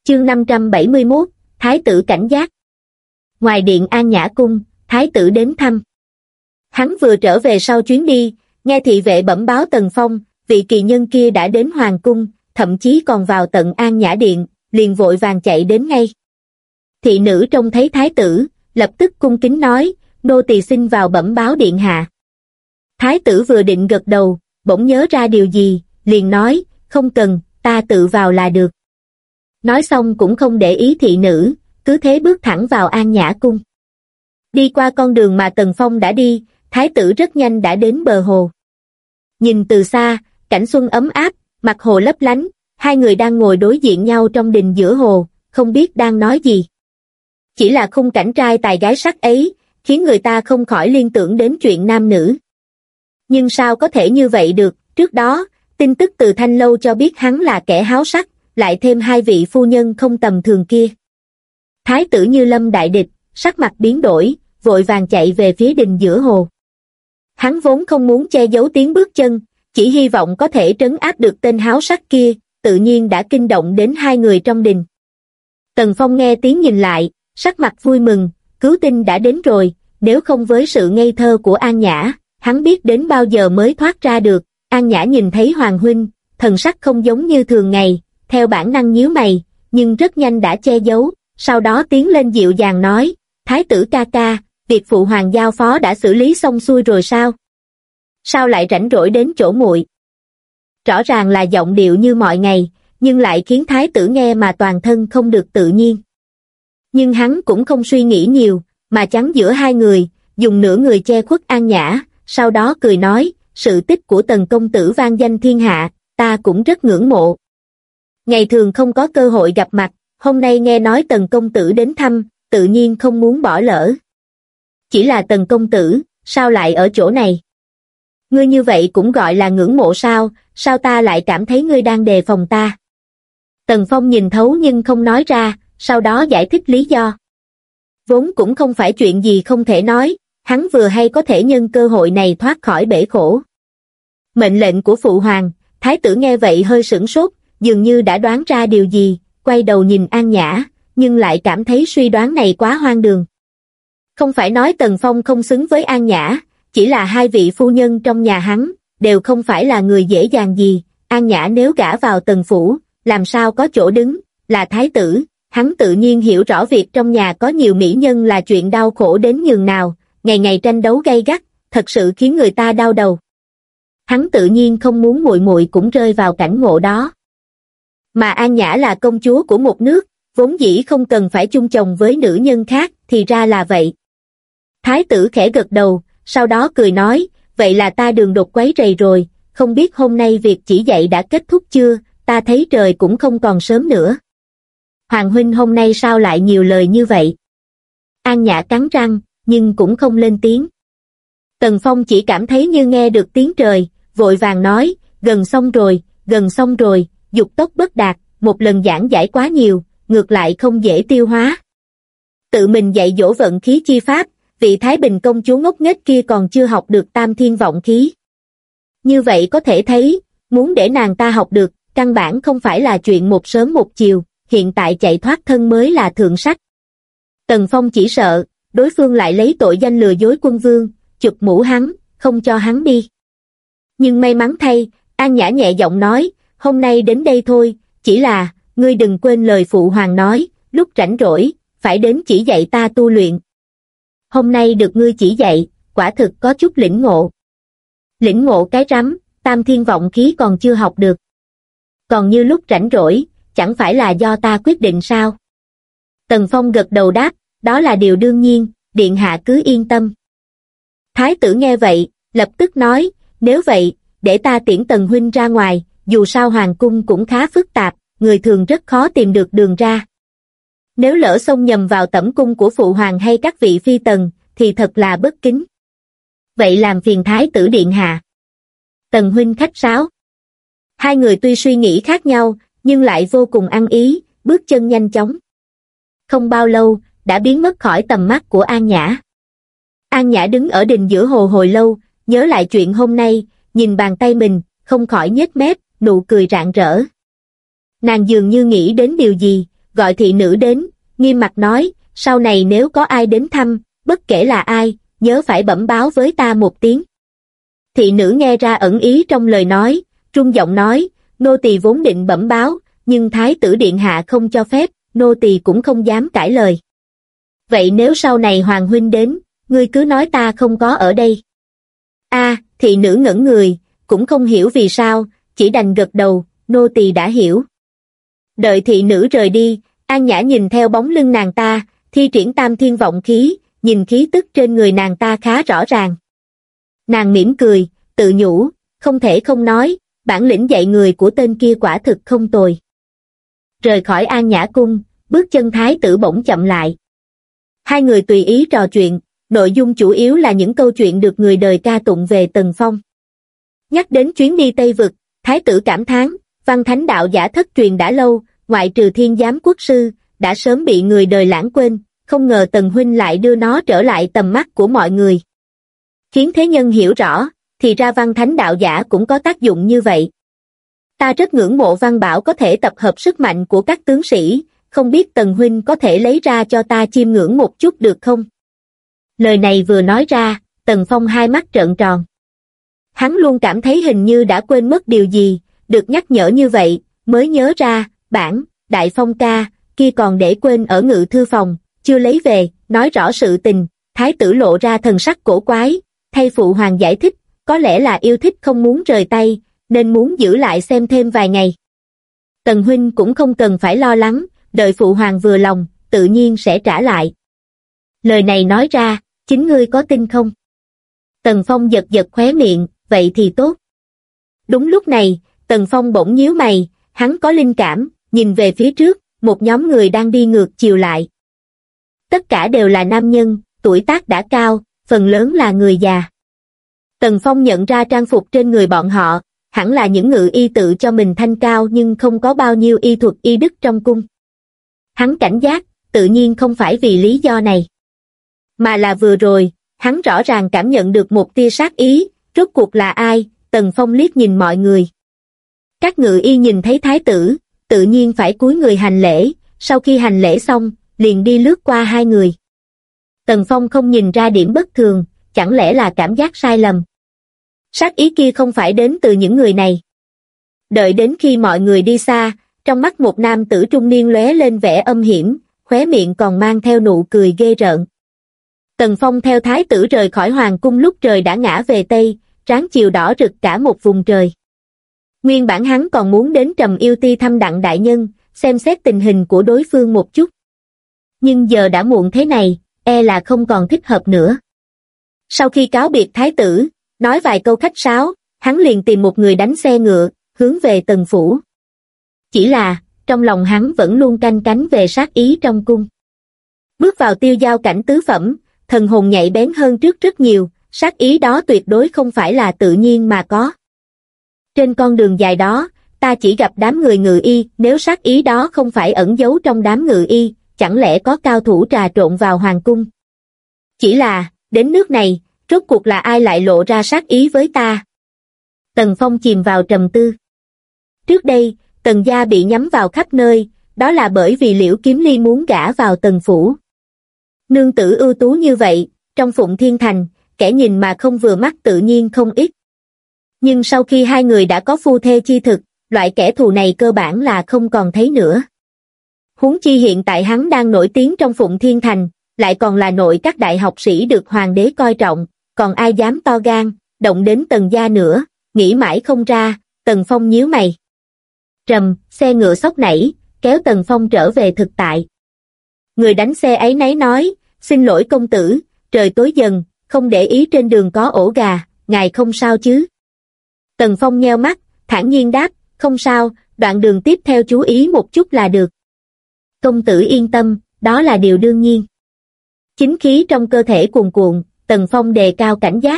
Chương 571, Thái tử cảnh giác. Ngoài điện An Nhã Cung, Thái tử đến thăm. Hắn vừa trở về sau chuyến đi, nghe thị vệ bẩm báo Tần Phong, vị kỳ nhân kia đã đến Hoàng Cung, thậm chí còn vào tận An Nhã Điện, liền vội vàng chạy đến ngay. Thị nữ trông thấy Thái tử, lập tức cung kính nói, nô tỳ xin vào bẩm báo điện hạ. Thái tử vừa định gật đầu, bỗng nhớ ra điều gì, liền nói, không cần, ta tự vào là được. Nói xong cũng không để ý thị nữ, cứ thế bước thẳng vào An Nhã Cung. Đi qua con đường mà Tần Phong đã đi, Thái tử rất nhanh đã đến bờ hồ. Nhìn từ xa, cảnh xuân ấm áp, mặt hồ lấp lánh, hai người đang ngồi đối diện nhau trong đình giữa hồ, không biết đang nói gì. Chỉ là khung cảnh trai tài gái sắc ấy, khiến người ta không khỏi liên tưởng đến chuyện nam nữ. Nhưng sao có thể như vậy được, trước đó, tin tức từ Thanh Lâu cho biết hắn là kẻ háo sắc, lại thêm hai vị phu nhân không tầm thường kia. Thái tử như lâm đại địch, sắc mặt biến đổi, vội vàng chạy về phía đình giữa hồ. Hắn vốn không muốn che giấu tiếng bước chân, chỉ hy vọng có thể trấn áp được tên háo sắc kia, tự nhiên đã kinh động đến hai người trong đình. Tần Phong nghe tiếng nhìn lại, sắc mặt vui mừng, cứu tinh đã đến rồi, nếu không với sự ngây thơ của An Nhã, hắn biết đến bao giờ mới thoát ra được. An Nhã nhìn thấy Hoàng huynh, thần sắc không giống như thường ngày, theo bản năng nhíu mày, nhưng rất nhanh đã che giấu, sau đó tiến lên dịu dàng nói, Thái tử ca ca, việc phụ hoàng giao phó đã xử lý xong xuôi rồi sao? Sao lại rảnh rỗi đến chỗ muội? Rõ ràng là giọng điệu như mọi ngày, nhưng lại khiến Thái tử nghe mà toàn thân không được tự nhiên. Nhưng hắn cũng không suy nghĩ nhiều, mà chắn giữa hai người, dùng nửa người che khuất An Nhã, sau đó cười nói, sự tích của Tần công tử vang danh thiên hạ, ta cũng rất ngưỡng mộ. Ngày thường không có cơ hội gặp mặt, hôm nay nghe nói Tần công tử đến thăm, tự nhiên không muốn bỏ lỡ. Chỉ là Tần công tử, sao lại ở chỗ này? Ngươi như vậy cũng gọi là ngưỡng mộ sao, sao ta lại cảm thấy ngươi đang đề phòng ta? Tần Phong nhìn thấu nhưng không nói ra, sau đó giải thích lý do. Vốn cũng không phải chuyện gì không thể nói, hắn vừa hay có thể nhân cơ hội này thoát khỏi bể khổ. Mệnh lệnh của phụ hoàng, Thái tử nghe vậy hơi sửng sốt, dường như đã đoán ra điều gì, quay đầu nhìn An Nhã, nhưng lại cảm thấy suy đoán này quá hoang đường. Không phải nói Tần Phong không xứng với An Nhã, chỉ là hai vị phu nhân trong nhà hắn, đều không phải là người dễ dàng gì, An Nhã nếu gả vào Tần phủ, làm sao có chỗ đứng, là thái tử, hắn tự nhiên hiểu rõ việc trong nhà có nhiều mỹ nhân là chuyện đau khổ đến nhường nào, ngày ngày tranh đấu gay gắt, thật sự khiến người ta đau đầu. Hắn tự nhiên không muốn muội muội cũng rơi vào cảnh ngộ đó. Mà An Nhã là công chúa của một nước, vốn dĩ không cần phải chung chồng với nữ nhân khác, thì ra là vậy. Thái tử khẽ gật đầu, sau đó cười nói, vậy là ta đường đột quấy rầy rồi, không biết hôm nay việc chỉ dạy đã kết thúc chưa, ta thấy trời cũng không còn sớm nữa. Hoàng huynh hôm nay sao lại nhiều lời như vậy? An Nhã cắn răng, nhưng cũng không lên tiếng. Tần Phong chỉ cảm thấy như nghe được tiếng trời, vội vàng nói, gần xong rồi, dục tốc bất đạt, một lần giảng giải quá nhiều, ngược lại không dễ tiêu hóa. Tự mình dạy dỗ vận khí chi pháp, vị Thái Bình công chúa ngốc nghếch kia còn chưa học được tam thiên vọng khí. Như vậy có thể thấy, muốn để nàng ta học được, căn bản không phải là chuyện một sớm một chiều, hiện tại chạy thoát thân mới là thượng sách. Tần Phong chỉ sợ, đối phương lại lấy tội danh lừa dối quân vương, chụp mũ hắn, không cho hắn đi. Nhưng may mắn thay, An Nhã nhẹ giọng nói, hôm nay đến đây thôi, chỉ là, ngươi đừng quên lời phụ hoàng nói, lúc rảnh rỗi, phải đến chỉ dạy ta tu luyện. Hôm nay được ngươi chỉ dạy, quả thực có chút lĩnh ngộ. Lĩnh ngộ cái rắm, tam thiên vọng khí còn chưa học được. Còn như lúc rảnh rỗi, chẳng phải là do ta quyết định sao? Tần Phong gật đầu đáp, đó là điều đương nhiên, điện hạ cứ yên tâm. Thái tử nghe vậy, lập tức nói, nếu vậy, để ta tiễn Tần huynh ra ngoài, dù sao hoàng cung cũng khá phức tạp, người thường rất khó tìm được đường ra. Nếu lỡ xông nhầm vào tẩm cung của phụ hoàng hay các vị phi tần, thì thật là bất kính. Vậy làm phiền thái tử điện hạ. Tần huynh khách sáo. Hai người tuy suy nghĩ khác nhau, nhưng lại vô cùng ăn ý, bước chân nhanh chóng. Không bao lâu, đã biến mất khỏi tầm mắt của An Nhã. An Nhã đứng ở đình giữa hồ hồi lâu, nhớ lại chuyện hôm nay, nhìn bàn tay mình, không khỏi nhếch mép, nụ cười rạng rỡ. Nàng dường như nghĩ đến điều gì, gọi thị nữ đến, nghiêm mặt nói, sau này nếu có ai đến thăm, bất kể là ai, nhớ phải bẩm báo với ta một tiếng. Thị nữ nghe ra ẩn ý trong lời nói, trung giọng nói, nô tỳ vốn định bẩm báo, nhưng thái tử điện hạ không cho phép, nô tỳ cũng không dám cãi lời. Vậy nếu sau này hoàng huynh đến, ngươi cứ nói ta không có ở đây. Thị nữ ngẩn người, cũng không hiểu vì sao, chỉ đành gật đầu, nô tỳ đã hiểu. Đợi thị nữ rời đi, An Nhã nhìn theo bóng lưng nàng ta, thi triển tam thiên vọng khí, nhìn khí tức trên người nàng ta khá rõ ràng. Nàng mỉm cười, tự nhủ, không thể không nói, bản lĩnh dạy người của tên kia quả thực không tồi. Rời khỏi An Nhã cung, bước chân thái tử bỗng chậm lại. Hai người tùy ý trò chuyện, nội dung chủ yếu là những câu chuyện được người đời ca tụng về Tần Phong. Nhắc đến chuyến đi Tây Vực, thái tử cảm thán, văn thánh đạo giả thất truyền đã lâu, ngoại trừ Thiên Giám quốc sư, đã sớm bị người đời lãng quên, không ngờ Tần huynh lại đưa nó trở lại tầm mắt của mọi người. Khiến thế nhân hiểu rõ, thì ra văn thánh đạo giả cũng có tác dụng như vậy. Ta rất ngưỡng mộ Văn Bảo có thể tập hợp sức mạnh của các tướng sĩ, không biết Tần huynh có thể lấy ra cho ta chiêm ngưỡng một chút được không? Lời này vừa nói ra, Tần Phong hai mắt trợn tròn. Hắn luôn cảm thấy hình như đã quên mất điều gì, được nhắc nhở như vậy, mới nhớ ra, Đại Phong ca, kia còn để quên ở ngự thư phòng, chưa lấy về, nói rõ sự tình, thái tử lộ ra thần sắc cổ quái, thay phụ hoàng giải thích, có lẽ là yêu thích không muốn rời tay, nên muốn giữ lại xem thêm vài ngày. Tần huynh cũng không cần phải lo lắng, đợi phụ hoàng vừa lòng, tự nhiên sẽ trả lại. Lời này nói ra, chính ngươi có tin không? Tần Phong giật giật khóe miệng, vậy thì tốt. Đúng lúc này, Tần Phong bỗng nhíu mày, hắn có linh cảm, nhìn về phía trước, một nhóm người đang đi ngược chiều lại. Tất cả đều là nam nhân, tuổi tác đã cao, phần lớn là người già. Tần Phong nhận ra trang phục trên người bọn họ, hẳn là những ngự y tự cho mình thanh cao nhưng không có bao nhiêu y thuật y đức trong cung. Hắn cảnh giác, tự nhiên không phải vì lý do này. Mà là vừa rồi, hắn rõ ràng cảm nhận được một tia sát ý, rốt cuộc là ai? Tần Phong liếc nhìn mọi người. Các ngự y nhìn thấy thái tử, tự nhiên phải cúi người hành lễ, sau khi hành lễ xong, liền đi lướt qua hai người. Tần Phong không nhìn ra điểm bất thường, chẳng lẽ là cảm giác sai lầm. Sát ý kia không phải đến từ những người này. Đợi đến khi mọi người đi xa, trong mắt một nam tử trung niên lóe lên vẻ âm hiểm, khóe miệng còn mang theo nụ cười ghê rợn. Tần Phong theo thái tử rời khỏi hoàng cung lúc trời đã ngã về Tây, tráng chiều đỏ rực cả một vùng trời. Nguyên bản hắn còn muốn đến Trầm Yêu Ti thăm Đặng đại nhân, xem xét tình hình của đối phương một chút. Nhưng giờ đã muộn thế này, e là không còn thích hợp nữa. Sau khi cáo biệt thái tử, nói vài câu khách sáo, hắn liền tìm một người đánh xe ngựa, hướng về Tần phủ. Chỉ là, trong lòng hắn vẫn luôn canh cánh về sát ý trong cung. Bước vào tiêu giao cảnh tứ phẩm, thần hồn nhạy bén hơn trước rất nhiều, sát ý đó tuyệt đối không phải là tự nhiên mà có. Trên con đường dài đó, ta chỉ gặp đám người ngự y, nếu sát ý đó không phải ẩn giấu trong đám ngự y, chẳng lẽ có cao thủ trà trộn vào hoàng cung? Chỉ là, đến nước này, rốt cuộc là ai lại lộ ra sát ý với ta? Tần Phong chìm vào trầm tư. Trước đây, Tần gia bị nhắm vào khắp nơi, đó là bởi vì Liễu Kiếm Ly muốn gả vào Tần phủ. Nương tử ưu tú như vậy, trong Phụng Thiên Thành, kẻ nhìn mà không vừa mắt tự nhiên không ít. Nhưng sau khi hai người đã có phu thê chi thực, loại kẻ thù này cơ bản là không còn thấy nữa. Huống chi hiện tại hắn đang nổi tiếng trong Phụng Thiên Thành, lại còn là nội các đại học sĩ được hoàng đế coi trọng, còn ai dám to gan, động đến Tần gia nữa, nghĩ mãi không ra, Tần Phong nhíu mày. Trầm, xe ngựa xốc nảy, kéo Tần Phong trở về thực tại. Người đánh xe ấy nấy nói, xin lỗi công tử, trời tối dần, không để ý trên đường có ổ gà, ngài không sao chứ? Tần Phong nheo mắt, thản nhiên đáp, không sao, đoạn đường tiếp theo chú ý một chút là được. Công tử yên tâm, đó là điều đương nhiên. Chính khí trong cơ thể cuồn cuộn, Tần Phong đề cao cảnh giác.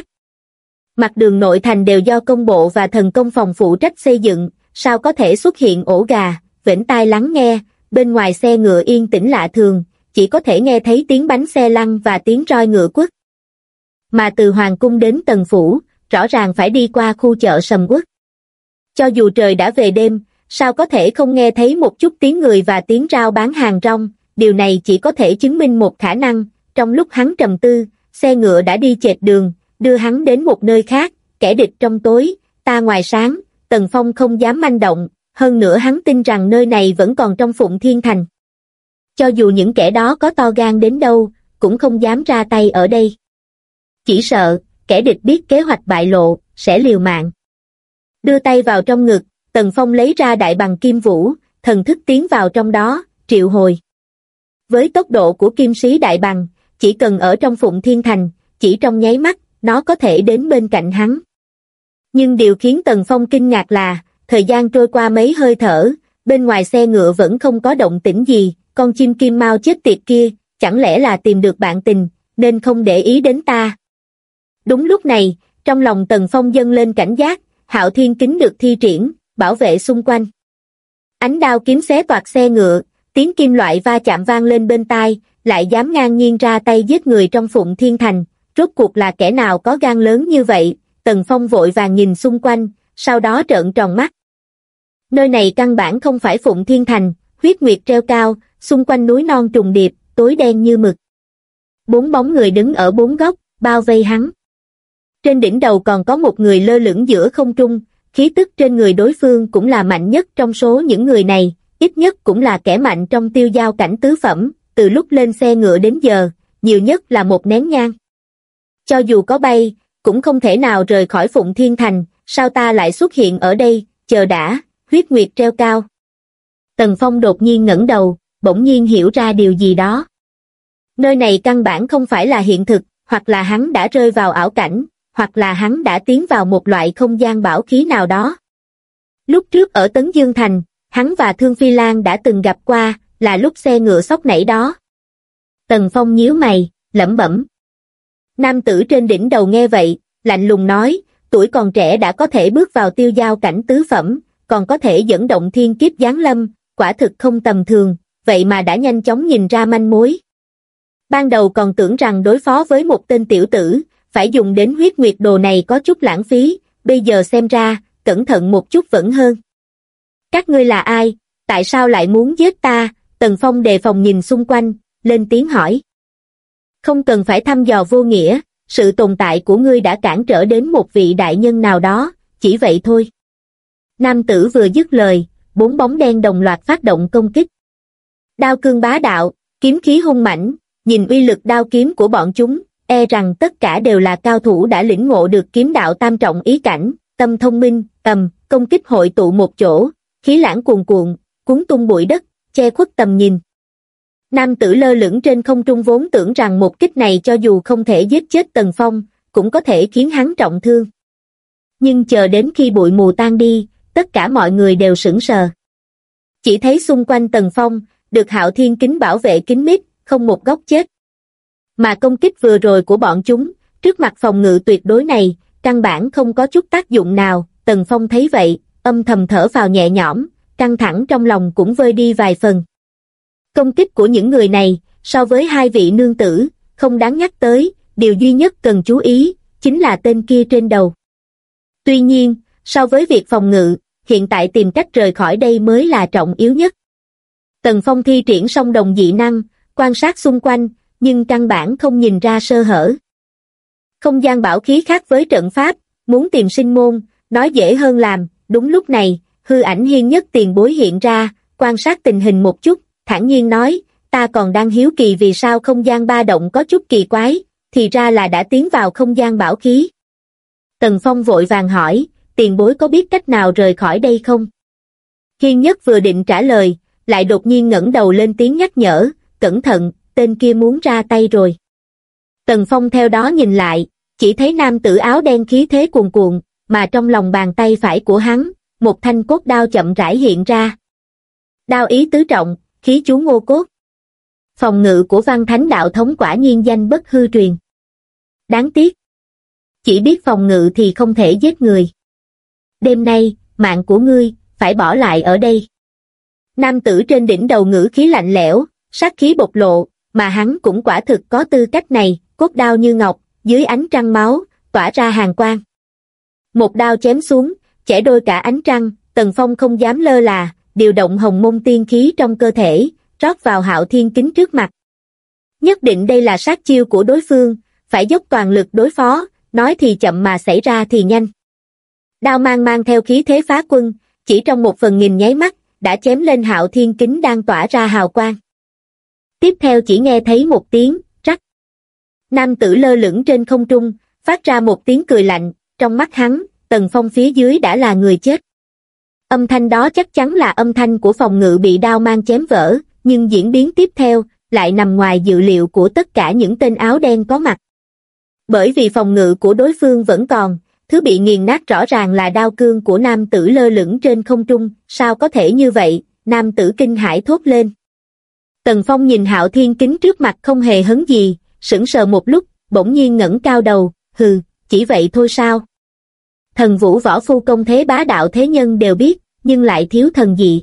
Mặt đường nội thành đều do công bộ và thần công phòng phụ trách xây dựng, sao có thể xuất hiện ổ gà, vểnh tai lắng nghe, bên ngoài xe ngựa yên tĩnh lạ thường, chỉ có thể nghe thấy tiếng bánh xe lăn và tiếng roi ngựa quất. Mà từ hoàng cung đến Tần phủ, rõ ràng phải đi qua khu chợ sầm uất. Cho dù trời đã về đêm, sao có thể không nghe thấy một chút tiếng người và tiếng rao bán hàng rong, điều này chỉ có thể chứng minh một khả năng, trong lúc hắn trầm tư, xe ngựa đã đi chệch đường, đưa hắn đến một nơi khác, kẻ địch trong tối, ta ngoài sáng, Tần Phong không dám manh động, hơn nữa hắn tin rằng nơi này vẫn còn trong Phụng Thiên Thành. Cho dù những kẻ đó có to gan đến đâu, cũng không dám ra tay ở đây. Chỉ sợ, kẻ địch biết kế hoạch bại lộ, sẽ liều mạng. Đưa tay vào trong ngực, Tần Phong lấy ra đại bằng kim vũ, thần thức tiến vào trong đó, triệu hồi. Với tốc độ của kim sĩ đại bằng, chỉ cần ở trong Phụng Thiên Thành, chỉ trong nháy mắt, nó có thể đến bên cạnh hắn. Nhưng điều khiến Tần Phong kinh ngạc là, thời gian trôi qua mấy hơi thở, bên ngoài xe ngựa vẫn không có động tĩnh gì, con chim kim mao chết tiệt kia, chẳng lẽ là tìm được bạn tình, nên không để ý đến ta. Đúng lúc này, trong lòng Tần Phong dâng lên cảnh giác, Hạo Thiên Kính được thi triển, bảo vệ xung quanh. Ánh đao kiếm xé toạc xe ngựa, tiếng kim loại va chạm vang lên bên tai, lại dám ngang nhiên ra tay giết người trong Phụng Thiên Thành, rốt cuộc là kẻ nào có gan lớn như vậy. Tần Phong vội vàng nhìn xung quanh, sau đó trợn tròn mắt. Nơi này căn bản không phải Phụng Thiên Thành, huyết nguyệt treo cao, xung quanh núi non trùng điệp, tối đen như mực. 4 bóng người đứng ở 4 góc, bao vây hắn. Trên đỉnh đầu còn có một người lơ lửng giữa không trung, khí tức trên người đối phương cũng là mạnh nhất trong số những người này, ít nhất cũng là kẻ mạnh trong tiêu giao cảnh tứ phẩm, từ lúc lên xe ngựa đến giờ, nhiều nhất là một nén nhang. Cho dù có bay, cũng không thể nào rời khỏi Phụng Thiên Thành, sao ta lại xuất hiện ở đây, chờ đã, huyết nguyệt treo cao. Tần Phong đột nhiên ngẩng đầu, bỗng nhiên hiểu ra điều gì đó. Nơi này căn bản không phải là hiện thực, hoặc là hắn đã rơi vào ảo cảnh, hoặc là hắn đã tiến vào một loại không gian bảo khí nào đó. Lúc trước ở Tấn Dương Thành, hắn và Thương Phi Lan đã từng gặp qua, là lúc xe ngựa sóc nảy đó. Tần Phong nhíu mày, lẩm bẩm. Nam tử trên đỉnh đầu nghe vậy, lạnh lùng nói, tuổi còn trẻ đã có thể bước vào tiêu giao cảnh tứ phẩm, còn có thể dẫn động thiên kiếp giáng lâm, quả thực không tầm thường, vậy mà đã nhanh chóng nhìn ra manh mối. Ban đầu còn tưởng rằng đối phó với một tên tiểu tử, phải dùng đến huyết nguyệt đồ này có chút lãng phí, bây giờ xem ra, cẩn thận một chút vẫn hơn. Các ngươi là ai, tại sao lại muốn giết ta? Tần Phong đề phòng nhìn xung quanh, lên tiếng hỏi. Không cần phải thăm dò vô nghĩa, sự tồn tại của ngươi đã cản trở đến một vị đại nhân nào đó, chỉ vậy thôi. Nam tử vừa dứt lời, 4 bóng đen đồng loạt phát động công kích. Đao cương bá đạo, kiếm khí hung mãnh, nhìn uy lực đao kiếm của bọn chúng, e rằng tất cả đều là cao thủ đã lĩnh ngộ được kiếm đạo tam trọng ý cảnh, tâm thông minh, công kích hội tụ một chỗ, khí lãng cuồn cuộn, cuốn tung bụi đất, che khuất tầm nhìn. Nam tử lơ lửng trên không trung vốn tưởng rằng một kích này cho dù không thể giết chết Tần Phong, cũng có thể khiến hắn trọng thương. Nhưng chờ đến khi bụi mù tan đi, tất cả mọi người đều sững sờ. Chỉ thấy xung quanh Tần Phong, được Hạo Thiên Kính bảo vệ kín mít, không một góc chết. Mà công kích vừa rồi của bọn chúng, trước mặt phòng ngự tuyệt đối này, căn bản không có chút tác dụng nào. Tần Phong thấy vậy, âm thầm thở phào nhẹ nhõm, căng thẳng trong lòng cũng vơi đi vài phần. Công kích của những người này, so với 2 vị nương tử, không đáng nhắc tới, điều duy nhất cần chú ý, chính là tên kia trên đầu. Tuy nhiên, so với việc phòng ngự, hiện tại tìm cách rời khỏi đây mới là trọng yếu nhất. Tần Phong thi triển song đồng dị năng, quan sát xung quanh, nhưng căn bản không nhìn ra sơ hở. Không gian bảo khí khác với trận pháp, muốn tìm sinh môn, nói dễ hơn làm. Đúng lúc này, hư ảnh Hiên Nhất tiền bối hiện ra, quan sát tình hình một chút, thản nhiên nói, ta còn đang hiếu kỳ vì sao không gian ba động có chút kỳ quái, thì ra là đã tiến vào không gian bảo khí. Tần Phong vội vàng hỏi, tiền bối có biết cách nào rời khỏi đây không? Hiên Nhất vừa định trả lời, lại đột nhiên ngẩng đầu lên tiếng nhắc nhở, cẩn thận, tên kia muốn ra tay rồi. Tần Phong theo đó nhìn lại, chỉ thấy nam tử áo đen khí thế cuồn cuộn, mà trong lòng bàn tay phải của hắn, một thanh cốt đao chậm rãi hiện ra. Đao ý tứ trọng, khí chú ngô cốt. Phòng ngự của Văn Thánh đạo thống quả nhiên danh bất hư truyền. Đáng tiếc. Chỉ biết phòng ngự thì không thể giết người. Đêm nay, mạng của ngươi, phải bỏ lại ở đây. Nam tử trên đỉnh đầu ngữ khí lạnh lẽo, sát khí bộc lộ, mà hắn cũng quả thực có tư cách này, cốt đao như ngọc, dưới ánh trăng máu, tỏa ra hàn quang. Một đao chém xuống, chẻ đôi cả ánh trăng, Tần Phong không dám lơ là, điều động hồng môn tiên khí trong cơ thể, rót vào Hạo Thiên Kính trước mặt. Nhất định đây là sát chiêu của đối phương, phải dốc toàn lực đối phó, nói thì chậm mà xảy ra thì nhanh. Đao mang mang theo khí thế phá quân, chỉ trong 1/1000 nháy mắt, đã chém lên Hạo Thiên Kính đang tỏa ra hào quang. Tiếp theo chỉ nghe thấy một tiếng, rắc. Nam tử lơ lửng trên không trung, phát ra một tiếng cười lạnh, trong mắt hắn, Tần Phong phía dưới đã là người chết. Âm thanh đó chắc chắn là âm thanh của phòng ngự bị đao mang chém vỡ, nhưng diễn biến tiếp theo, lại nằm ngoài dự liệu của tất cả những tên áo đen có mặt. Bởi vì phòng ngự của đối phương vẫn còn, thứ bị nghiền nát rõ ràng là đao cương của nam tử lơ lửng trên không trung, sao có thể như vậy, nam tử kinh hãi thốt lên. Tần Phong nhìn Hạo Thiên Kính trước mặt không hề hấn gì, sững sờ một lúc, bỗng nhiên ngẩng cao đầu, hừ, chỉ vậy thôi sao? Thần vũ võ phu công thế bá đạo thế nhân đều biết, nhưng lại thiếu thần dị.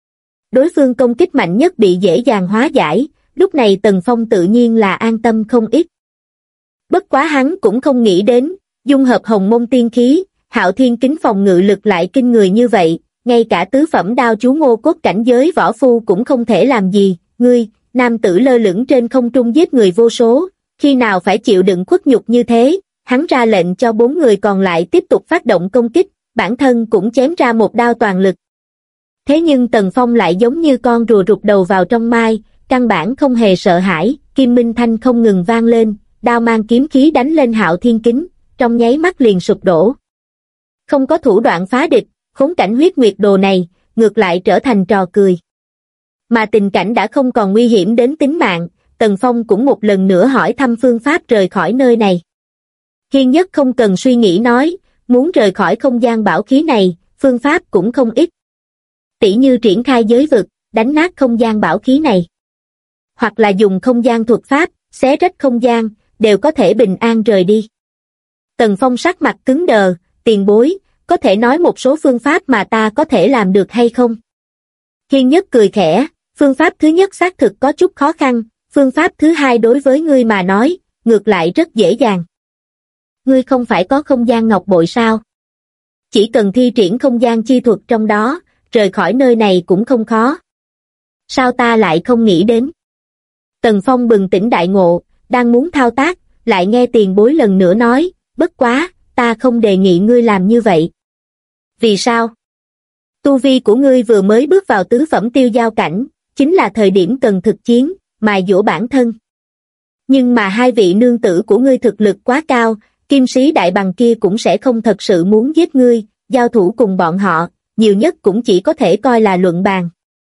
Đối phương công kích mạnh nhất bị dễ dàng hóa giải, lúc này Tần Phong tự nhiên là an tâm không ít. Bất quá hắn cũng không nghĩ đến, dung hợp hồng môn tiên khí, Hạo Thiên Kính phòng ngự lực lại kinh người như vậy, ngay cả tứ phẩm đao chú Ngô Cốt cảnh giới võ phu cũng không thể làm gì. Ngươi, nam tử lơ lửng trên không trung giết người vô số, khi nào phải chịu đựng khuất nhục như thế? Hắn ra lệnh cho 4 người còn lại tiếp tục phát động công kích, bản thân cũng chém ra một đao toàn lực. Thế nhưng Tần Phong lại giống như con rùa rụt đầu vào trong mai, căn bản không hề sợ hãi, kim minh thanh không ngừng vang lên, đao mang kiếm khí đánh lên Hạo Thiên Kính, trong nháy mắt liền sụp đổ. Không có thủ đoạn phá địch, khốn cảnh huyết nguyệt đồ này, ngược lại trở thành trò cười. Mà tình cảnh đã không còn nguy hiểm đến tính mạng, Tần Phong cũng một lần nữa hỏi thăm phương pháp rời khỏi nơi này. Hiên Nhất không cần suy nghĩ nói, muốn rời khỏi không gian bảo khí này, phương pháp cũng không ít. Tỉ như triển khai giới vực, đánh nát không gian bảo khí này. Hoặc là dùng không gian thuật pháp, xé rách không gian, đều có thể bình an rời đi. Tần Phong sắc mặt cứng đờ, tiền bối, có thể nói một số phương pháp mà ta có thể làm được hay không? Hiên Nhất cười khẽ, phương pháp thứ nhất xác thực có chút khó khăn, phương pháp thứ hai đối với ngươi mà nói, ngược lại rất dễ dàng. Ngươi không phải có không gian ngọc bội sao? Chỉ cần thi triển không gian chi thuật trong đó, rời khỏi nơi này cũng không khó. Sao ta lại không nghĩ đến? Tần Phong bừng tỉnh đại ngộ, đang muốn thao tác, lại nghe tiền bối lần nữa nói, bất quá, ta không đề nghị ngươi làm như vậy. Vì sao? Tu vi của ngươi vừa mới bước vào tứ phẩm tiêu giao cảnh, chính là thời điểm cần thực chiến, mài dũa bản thân. Nhưng mà hai vị nương tử của ngươi thực lực quá cao, kim sĩ đại bằng kia cũng sẽ không thật sự muốn giết ngươi, giao thủ cùng bọn họ, nhiều nhất cũng chỉ có thể coi là luận bàn.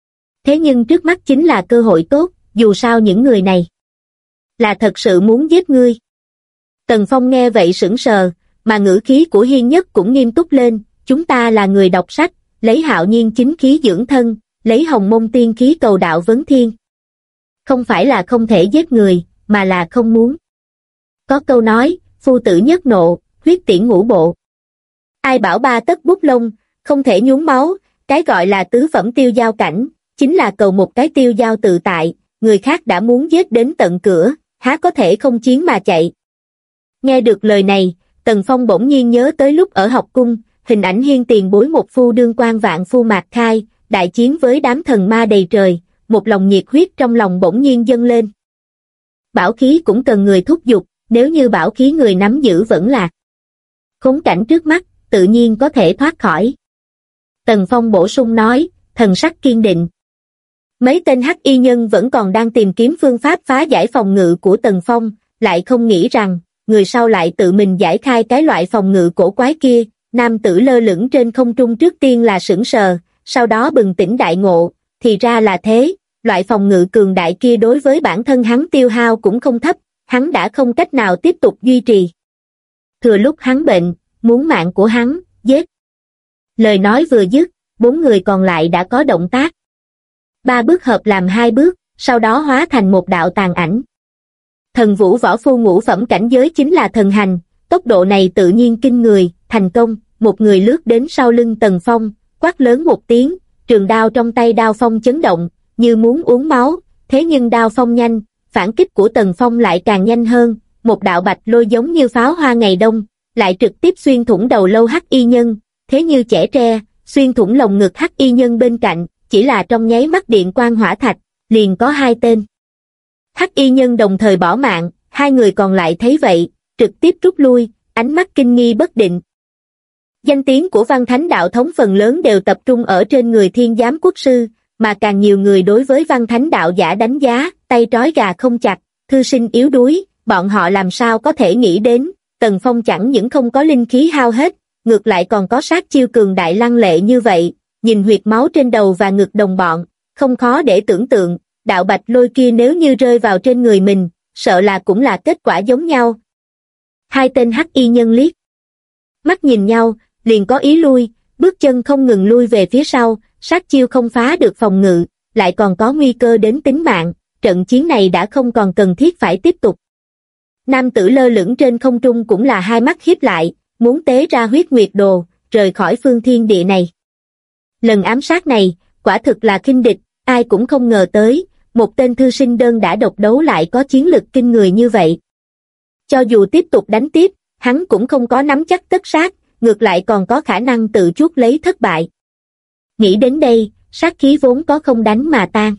Thế nhưng trước mắt chính là cơ hội tốt, dù sao những người này là thật sự muốn giết ngươi. Tần Phong nghe vậy sững sờ, mà ngữ khí của Hiên Nhất cũng nghiêm túc lên, chúng ta là người đọc sách, lấy hạo nhiên chính khí dưỡng thân, lấy hồng môn tiên khí cầu đạo vấn thiên. Không phải là không thể giết người, mà là không muốn. Có câu nói, phu tử nhất nộ, huyết tiễn ngũ bộ. Ai bảo ba tấc bút lông, không thể nhuốm máu, cái gọi là tứ phẩm tiêu giao cảnh, chính là cầu một cái tiêu giao tự tại, người khác đã muốn giết đến tận cửa, há có thể không chiến mà chạy. Nghe được lời này, Tần Phong bỗng nhiên nhớ tới lúc ở học cung, hình ảnh Hiên tiền bối một phu đương quan vạn phu mạc khai, đại chiến với đám thần ma đầy trời, một lòng nhiệt huyết trong lòng bỗng nhiên dâng lên. Bảo khí cũng cần người thúc giục, nếu như bảo khí người nắm giữ vẫn lạc. Khốn cảnh trước mắt, tự nhiên có thể thoát khỏi. Tần Phong bổ sung nói, thần sắc kiên định. Mấy tên hắc y nhân vẫn còn đang tìm kiếm phương pháp phá giải phòng ngự của Tần Phong, lại không nghĩ rằng, người sau lại tự mình giải khai cái loại phòng ngự cổ quái kia. Nam tử lơ lửng trên không trung trước tiên là sững sờ, sau đó bừng tỉnh đại ngộ, thì ra là thế, loại phòng ngự cường đại kia đối với bản thân hắn tiêu hao cũng không thấp, hắn đã không cách nào tiếp tục duy trì. Thừa lúc hắn bệnh, muốn mạng của hắn, giết. Lời nói vừa dứt, 4 người còn lại đã có động tác. 3 bước hợp làm 2 bước, sau đó hóa thành một đạo tàn ảnh. Thần vũ võ phu ngũ phẩm cảnh giới chính là thần hành, tốc độ này tự nhiên kinh người, thành công, một người lướt đến sau lưng Tần Phong, quát lớn một tiếng, trường đao trong tay đao phong chấn động, như muốn uống máu, thế nhưng đao phong nhanh, phản kích của Tần Phong lại càng nhanh hơn, một đạo bạch lôi giống như pháo hoa ngày đông, lại trực tiếp xuyên thủng đầu lâu hắc y nhân, thế như chẻ tre, xuyên thủng lồng ngực hắc y nhân bên cạnh, chỉ là trong nháy mắt điện quang hỏa thạch, liền có hai tên hắc y nhân đồng thời bỏ mạng, hai người còn lại thấy vậy, trực tiếp rút lui, ánh mắt kinh nghi bất định. Danh tiếng của Văn Thánh đạo thống phần lớn đều tập trung ở trên người Thiên Giám Quốc sư, mà càng nhiều người đối với Văn Thánh đạo giả đánh giá, tay trói gà không chặt, thư sinh yếu đuối, bọn họ làm sao có thể nghĩ đến, Tần Phong chẳng những không có linh khí hao hết, ngược lại còn có sát chiêu cường đại lăng lệ như vậy, nhìn huyệt máu trên đầu và ngực đồng bọn, không khó để tưởng tượng, đạo bạch lôi kia nếu như rơi vào trên người mình, sợ là cũng là kết quả giống nhau. Hai tên hắc y nhân liếc mắt nhìn nhau, liền có ý lui, bước chân không ngừng lui về phía sau, sát chiêu không phá được phòng ngự, lại còn có nguy cơ đến tính mạng, trận chiến này đã không còn cần thiết phải tiếp tục. Nam tử lơ lửng trên không trung cũng là hai mắt híp lại, muốn tế ra huyết nguyệt đồ, rời khỏi phương thiên địa này. Lần ám sát này, quả thực là khinh địch, ai cũng không ngờ tới, một tên thư sinh đơn đã độc đấu lại có chiến lực kinh người như vậy. Cho dù tiếp tục đánh tiếp, hắn cũng không có nắm chắc tất sát, ngược lại còn có khả năng tự chuốc lấy thất bại. Nghĩ đến đây, sát khí vốn có không đánh mà tan.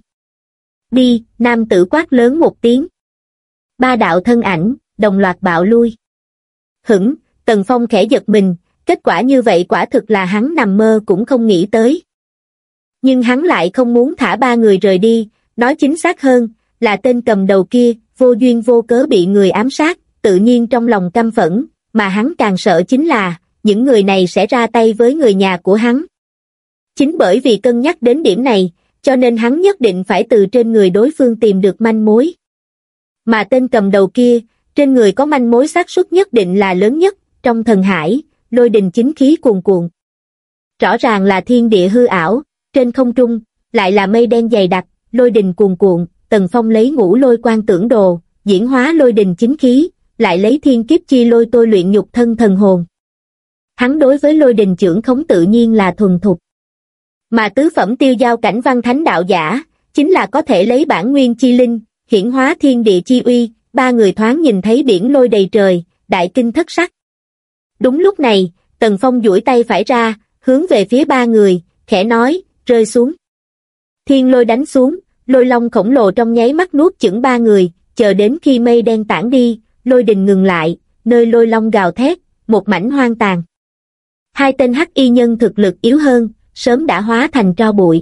Đi, nam tử quát lớn một tiếng. Ba đạo thân ảnh, đồng loạt bạo lui. Hửng, Tần Phong khẽ giật mình, kết quả như vậy quả thực là hắn nằm mơ cũng không nghĩ tới. Nhưng hắn lại không muốn thả ba người rời đi, nói chính xác hơn, là tên cầm đầu kia, vô duyên vô cớ bị người ám sát, tự nhiên trong lòng căm phẫn, mà hắn càng sợ chính là, những người này sẽ ra tay với người nhà của hắn. Chính bởi vì cân nhắc đến điểm này, cho nên hắn nhất định phải từ trên người đối phương tìm được manh mối. Mà tên cầm đầu kia, trên người có manh mối xác suất nhất định là lớn nhất, trong thần hải, lôi đình chính khí cuồn cuộn. Rõ ràng là thiên địa hư ảo, trên không trung, lại là mây đen dày đặc, lôi đình cuồn cuộn, Tần Phong lấy ngũ lôi quan tưởng đồ, diễn hóa lôi đình chính khí, lại lấy thiên kiếp chi lôi tôi luyện nhục thân thần hồn. Hắn đối với lôi đình chưởng khống tự nhiên là thuần thục. Mà tứ phẩm tiêu giao cảnh Văn Thánh đạo giả, chính là có thể lấy bản nguyên chi linh, hiển hóa thiên địa chi uy, ba người thoáng nhìn thấy biển lôi đầy trời, đại kinh thất sắc. Đúng lúc này, Tần Phong duỗi tay phải ra, hướng về phía ba người, khẽ nói, rơi xuống. Thiên lôi đánh xuống, lôi long khổng lồ trong nháy mắt nuốt chửng ba người, chờ đến khi mây đen tản đi, lôi đình ngừng lại, nơi lôi long gào thét, một mảnh hoang tàn. Hai tên hắc y nhân thực lực yếu hơn, sớm đã hóa thành tro bụi.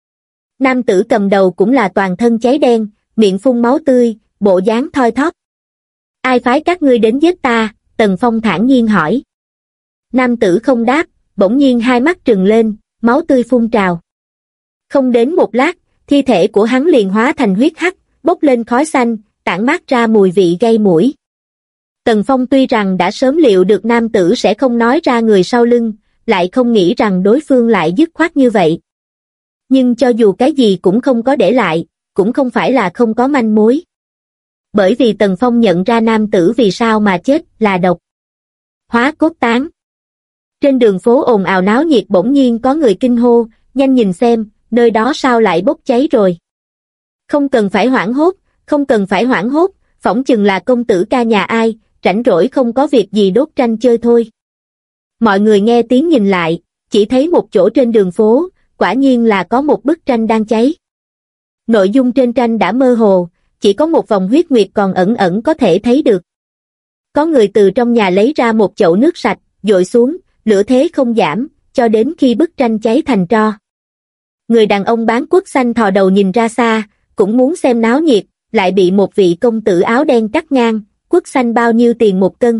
Nam tử cầm đầu cũng là toàn thân cháy đen, miệng phun máu tươi, bộ dáng thoi thóp. Ai phái các ngươi đến giết ta? Tần Phong thản nhiên hỏi. Nam tử không đáp, bỗng nhiên hai mắt trừng lên, máu tươi phun trào. Không đến một lát, thi thể của hắn liền hóa thành huyết hắc, bốc lên khói xanh, tản mát ra mùi vị gây mũi. Tần Phong tuy rằng đã sớm liệu được nam tử sẽ không nói ra người sau lưng, lại không nghĩ rằng đối phương lại dứt khoát như vậy. Nhưng cho dù cái gì cũng không có để lại, cũng không phải là không có manh mối. Bởi vì Tần Phong nhận ra nam tử vì sao mà chết là độc hóa cốt tán. Trên đường phố ồn ào náo nhiệt bỗng nhiên có người kinh hô, nhanh nhìn xem, nơi đó sao lại bốc cháy rồi. Không cần phải hoảng hốt, không cần phải hoảng hốt, phỏng chừng là công tử ca nhà ai, rảnh rỗi không có việc gì đốt tranh chơi thôi. Mọi người nghe tiếng nhìn lại, chỉ thấy một chỗ trên đường phố, quả nhiên là có một bức tranh đang cháy. Nội dung trên tranh đã mơ hồ, chỉ có một vòng huyết nguyệt còn ẩn ẩn có thể thấy được. Có người từ trong nhà lấy ra một chậu nước sạch, dội xuống, lửa thế không giảm, cho đến khi bức tranh cháy thành tro. Người đàn ông bán quất xanh thò đầu nhìn ra xa, cũng muốn xem náo nhiệt, lại bị một vị công tử áo đen cắt ngang, quất xanh bao nhiêu tiền một cân?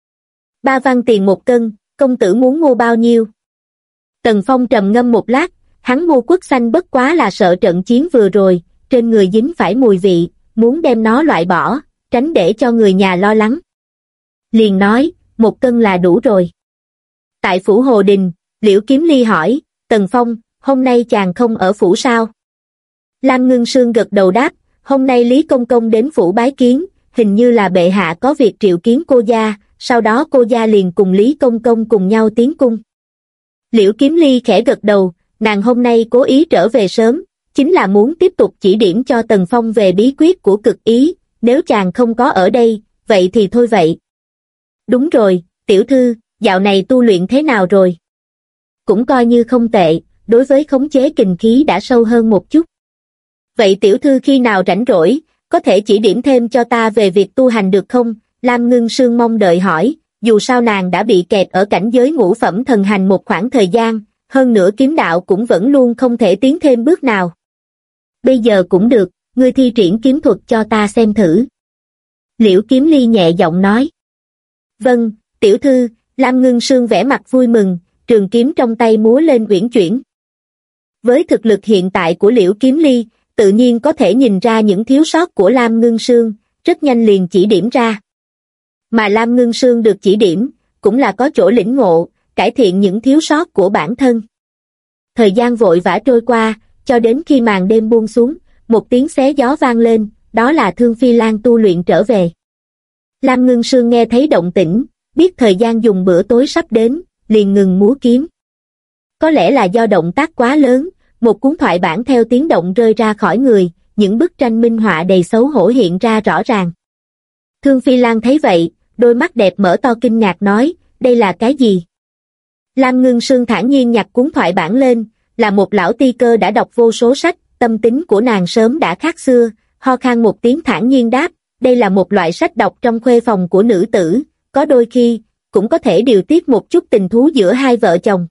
3 văn tiền một cân, công tử muốn mua bao nhiêu? Tần Phong trầm ngâm một lát, hắn mua quất xanh bất quá là sợ trận chiến vừa rồi, trên người dính phải mùi vị, muốn đem nó loại bỏ, tránh để cho người nhà lo lắng. Liền nói, 1 cân là đủ rồi. Tại phủ Hồ Đình, Liễu Kiếm Ly hỏi, Tần Phong, hôm nay chàng không ở phủ sao? Lam Ngưng Sương gật đầu đáp, hôm nay Lý Công Công đến phủ bái kiến, hình như là bệ hạ có việc triệu kiến cô gia, sau đó cô gia liền cùng Lý Công Công cùng nhau tiến cung. Liễu Kiếm Ly khẽ gật đầu, nàng hôm nay cố ý trở về sớm, chính là muốn tiếp tục chỉ điểm cho Tần Phong về bí quyết của cực ý, nếu chàng không có ở đây, vậy thì thôi vậy. Đúng rồi, tiểu thư, dạo này tu luyện thế nào rồi? cũng coi như không tệ, đối với khống chế kình khí đã sâu hơn một chút. Vậy tiểu thư khi nào rảnh rỗi, có thể chỉ điểm thêm cho ta về việc tu hành được không? Lam Ngưng Sương mong đợi hỏi, dù sao nàng đã bị kẹt ở cảnh giới ngũ phẩm thần hành một khoảng thời gian, hơn nữa kiếm đạo cũng vẫn luôn không thể tiến thêm bước nào. Bây giờ cũng được, ngươi thi triển kiếm thuật cho ta xem thử. Liễu Kiếm Ly nhẹ giọng nói. Vâng, tiểu thư. Lam Ngưng Sương vẻ mặt vui mừng, trường kiếm trong tay múa lên uyển chuyển. Với thực lực hiện tại của Liễu Kiếm Ly, tự nhiên có thể nhìn ra những thiếu sót của Lam Ngưng Sương, rất nhanh liền chỉ điểm ra. Mà Lam Ngưng Sương được chỉ điểm, cũng là có chỗ lĩnh ngộ, cải thiện những thiếu sót của bản thân. Thời gian vội vã trôi qua, cho đến khi màn đêm buông xuống, một tiếng xé gió vang lên, đó là Thương Phi Lan tu luyện trở về. Lam Ngưng Sương nghe thấy động tĩnh, biết thời gian dùng bữa tối sắp đến, liền ngừng múa kiếm. Có lẽ là do động tác quá lớn, một cuốn thoại bản theo tiếng động rơi ra khỏi người, những bức tranh minh họa đầy xấu hổ hiện ra rõ ràng. Thương Phi Lan thấy vậy, đôi mắt đẹp mở to kinh ngạc nói, đây là cái gì? Lam Ngưng Sương thản nhiên nhặt cuốn thoại bản lên, là một lão ti cơ đã đọc vô số sách, tâm tính của nàng sớm đã khác xưa, ho khan một tiếng thản nhiên đáp, đây là một loại sách đọc trong khuê phòng của nữ tử, có đôi khi, cũng có thể điều tiết một chút tình thú giữa hai vợ chồng.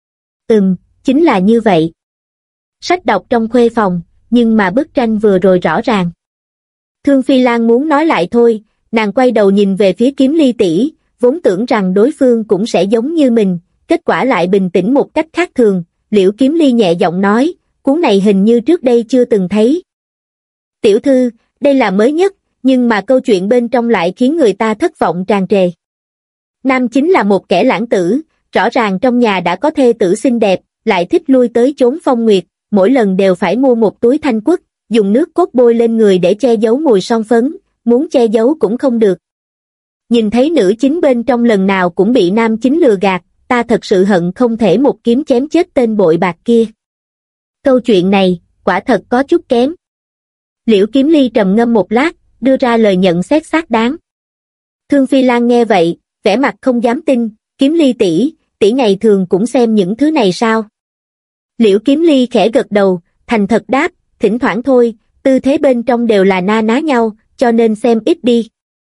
Chính là như vậy. Sách đọc trong khuê phòng, nhưng mà bức tranh vừa rồi rõ ràng. Thương Phi Lan muốn nói lại thôi, nàng quay đầu nhìn về phía Kiếm Ly tỷ, vốn tưởng rằng đối phương cũng sẽ giống như mình, kết quả lại bình tĩnh một cách khác thường. Liễu Kiếm Ly nhẹ giọng nói, cuốn này hình như trước đây chưa từng thấy. Tiểu thư, đây là mới nhất, nhưng mà câu chuyện bên trong lại khiến người ta thất vọng tràn trề. Nam chính là một kẻ lãng tử, rõ ràng trong nhà đã có thê tử xinh đẹp, lại thích lui tới chốn phong nguyệt, mỗi lần đều phải mua một túi thanh quất, dùng nước cốt bôi lên người để che giấu mùi son phấn, muốn che giấu cũng không được. Nhìn thấy nữ chính bên trong lần nào cũng bị nam chính lừa gạt, ta thật sự hận không thể một kiếm chém chết tên bội bạc kia. Câu chuyện này, quả thật có chút kém. Liễu Kiếm Ly trầm ngâm một lát, đưa ra lời nhận xét xác đáng. Thương Phi Lan nghe vậy, vẻ mặt không dám tin, Kiếm Ly tỷ ngày thường cũng xem những thứ này sao? Liễu Kiếm Ly khẽ gật đầu, thành thật đáp, thỉnh thoảng thôi, tư thế bên trong đều là na ná nhau, cho nên xem ít đi.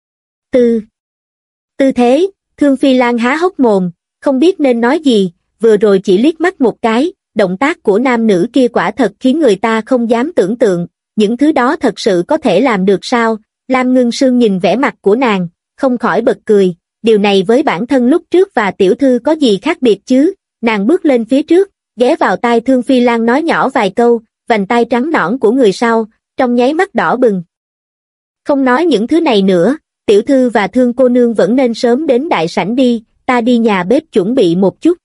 Tư thế, Thương Phi Lan há hốc mồm, không biết nên nói gì, vừa rồi chỉ liếc mắt một cái, động tác của nam nữ kia quả thật khiến người ta không dám tưởng tượng, những thứ đó thật sự có thể làm được sao? Lam Ngưng Sương nhìn vẻ mặt của nàng, không khỏi bật cười, điều này với bản thân lúc trước và tiểu thư có gì khác biệt chứ? Nàng bước lên phía trước, ghé vào tai Thương Phi Lan nói nhỏ vài câu, vành tai trắng nõn của người sau, trong nháy mắt đỏ bừng. Không nói những thứ này nữa, tiểu thư và Thương cô nương vẫn nên sớm đến đại sảnh đi, ta đi nhà bếp chuẩn bị một chút.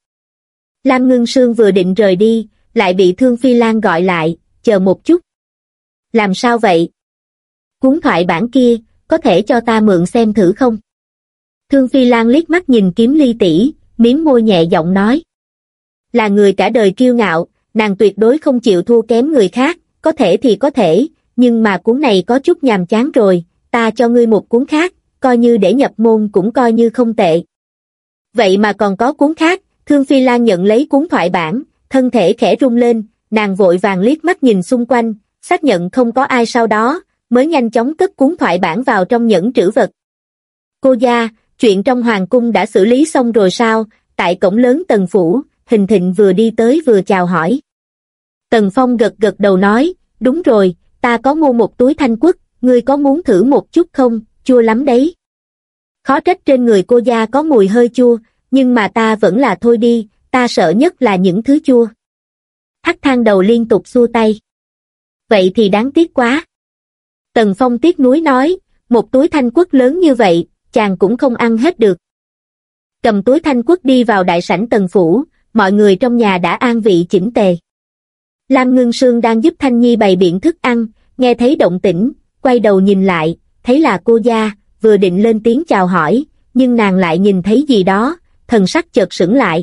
Lam Ngưng Sương vừa định rời đi, lại bị Thương Phi Lan gọi lại, chờ một chút. Làm sao vậy? Cuốn thoại bản kia, có thể cho ta mượn xem thử không? Thương Phi Lan liếc mắt nhìn Kiếm Ly tỷ, mím môi nhẹ giọng nói. Là người cả đời kiêu ngạo, nàng tuyệt đối không chịu thua kém người khác, có thể thì có thể, nhưng mà cuốn này có chút nhàm chán rồi, ta cho ngươi một cuốn khác, coi như để nhập môn cũng coi như không tệ. Vậy mà còn có cuốn khác, Thương Phi Lan nhận lấy cuốn thoại bản, thân thể khẽ rung lên, nàng vội vàng liếc mắt nhìn xung quanh, xác nhận không có ai sau đó, mới nhanh chóng cất cuốn thoại bản vào trong nhẫn trữ vật. Cô gia, chuyện trong hoàng cung đã xử lý xong rồi sao? Tại cổng lớn Tần phủ, Hình Thịnh vừa đi tới vừa chào hỏi. Tần Phong gật gật đầu nói, đúng rồi, ta có mua một túi thanh quất, ngươi có muốn thử một chút không, chua lắm đấy. Khó trách trên người cô gia có mùi hơi chua, nhưng mà ta vẫn là thôi đi, ta sợ nhất là những thứ chua. Hắc Thang đầu liên tục xua tay. Vậy thì đáng tiếc quá. Tần Phong tiếc nuối nói, một túi thanh quất lớn như vậy, chàng cũng không ăn hết được. Cầm túi thanh quất đi vào đại sảnh Tần phủ, mọi người trong nhà đã an vị chỉnh tề. Lam Ngưng Sương đang giúp Thanh Nhi bày biện thức ăn, nghe thấy động tĩnh, quay đầu nhìn lại, thấy là cô gia, vừa định lên tiếng chào hỏi, nhưng nàng lại nhìn thấy gì đó, thần sắc chợt sững lại.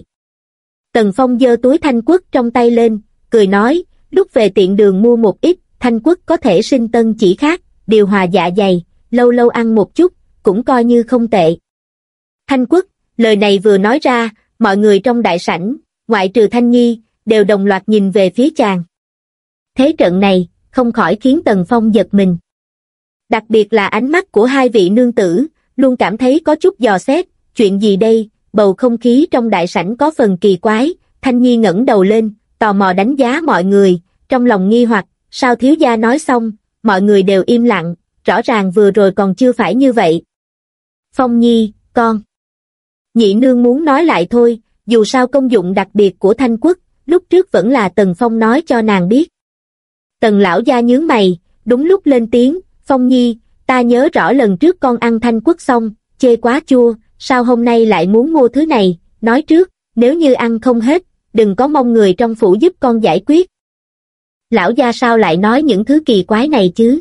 Tần Phong giơ túi thanh quất trong tay lên, cười nói, lúc về tiện đường mua một ít, thanh quất có thể sinh tân chỉ khác, điều hòa dạ dày, lâu lâu ăn một chút, cũng coi như không tệ. Thanh quất, lời này vừa nói ra, mọi người trong đại sảnh, ngoại trừ Thanh Nhi, đều đồng loạt nhìn về phía chàng. Thế trận này, không khỏi khiến Tần Phong giật mình. Đặc biệt là ánh mắt của hai vị nương tử, luôn cảm thấy có chút dò xét, chuyện gì đây, bầu không khí trong đại sảnh có phần kỳ quái. Thanh Nhi ngẩng đầu lên, tò mò đánh giá mọi người, trong lòng nghi hoặc, sao thiếu gia nói xong, mọi người đều im lặng, rõ ràng vừa rồi còn chưa phải như vậy. Phong Nhi, con. Nhị nương muốn nói lại thôi, dù sao công dụng đặc biệt của Thanh Quất, lúc trước vẫn là Tần Phong nói cho nàng biết. Tần lão gia nhướng mày, đúng lúc lên tiếng, Phong Nhi, ta nhớ rõ lần trước con ăn Thanh Quất xong, chê quá chua, sao hôm nay lại muốn mua thứ này, nói trước, nếu như ăn không hết, đừng có mong người trong phủ giúp con giải quyết. Lão gia sao lại nói những thứ kỳ quái này chứ?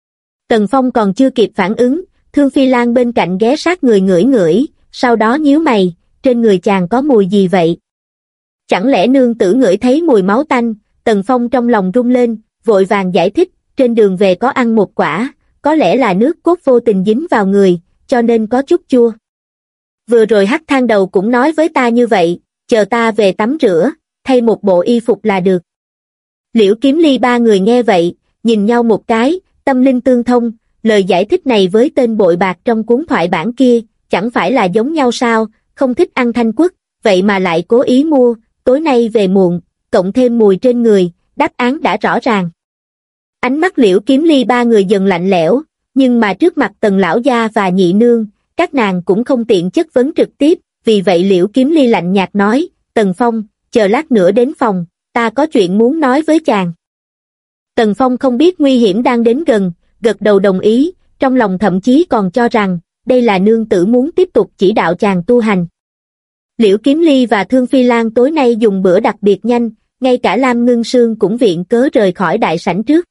Tần Phong còn chưa kịp phản ứng, Thương Phi Lan bên cạnh ghé sát người ngửi ngửi, sau đó nhíu mày, trên người chàng có mùi gì vậy? Chẳng lẽ nương tử ngửi thấy mùi máu tanh? Tần Phong trong lòng rung lên, vội vàng giải thích, trên đường về có ăn một quả, có lẽ là nước cốt vô tình dính vào người, cho nên có chút chua. Vừa rồi Hắc Thang Đầu cũng nói với ta như vậy, chờ ta về tắm rửa, thay một bộ y phục là được. Liễu Kiếm Ly ba người nghe vậy, nhìn nhau một cái, tâm linh tương thông, lời giải thích này với tên bội bạc trong cuốn thoại bản kia, chẳng phải là giống nhau sao, không thích ăn Thanh Quất, vậy mà lại cố ý mua, tối nay về muộn, cộng thêm mùi trên người, đáp án đã rõ ràng. Ánh mắt Liễu Kiếm Ly ba người dần lạnh lẽo, nhưng mà trước mặt Tần lão gia và nhị nương, các nàng cũng không tiện chất vấn trực tiếp, vì vậy Liễu Kiếm Ly lạnh nhạt nói, Tần Phong, chờ lát nữa đến phòng, ta có chuyện muốn nói với chàng. Tần Phong không biết nguy hiểm đang đến gần, gật đầu đồng ý, trong lòng thậm chí còn cho rằng, đây là nương tử muốn tiếp tục chỉ đạo chàng tu hành. Liễu Kiếm Ly và Thương Phi Lan tối nay dùng bữa đặc biệt nhanh, ngay cả Lam Ngưng Sương cũng viện cớ rời khỏi đại sảnh trước.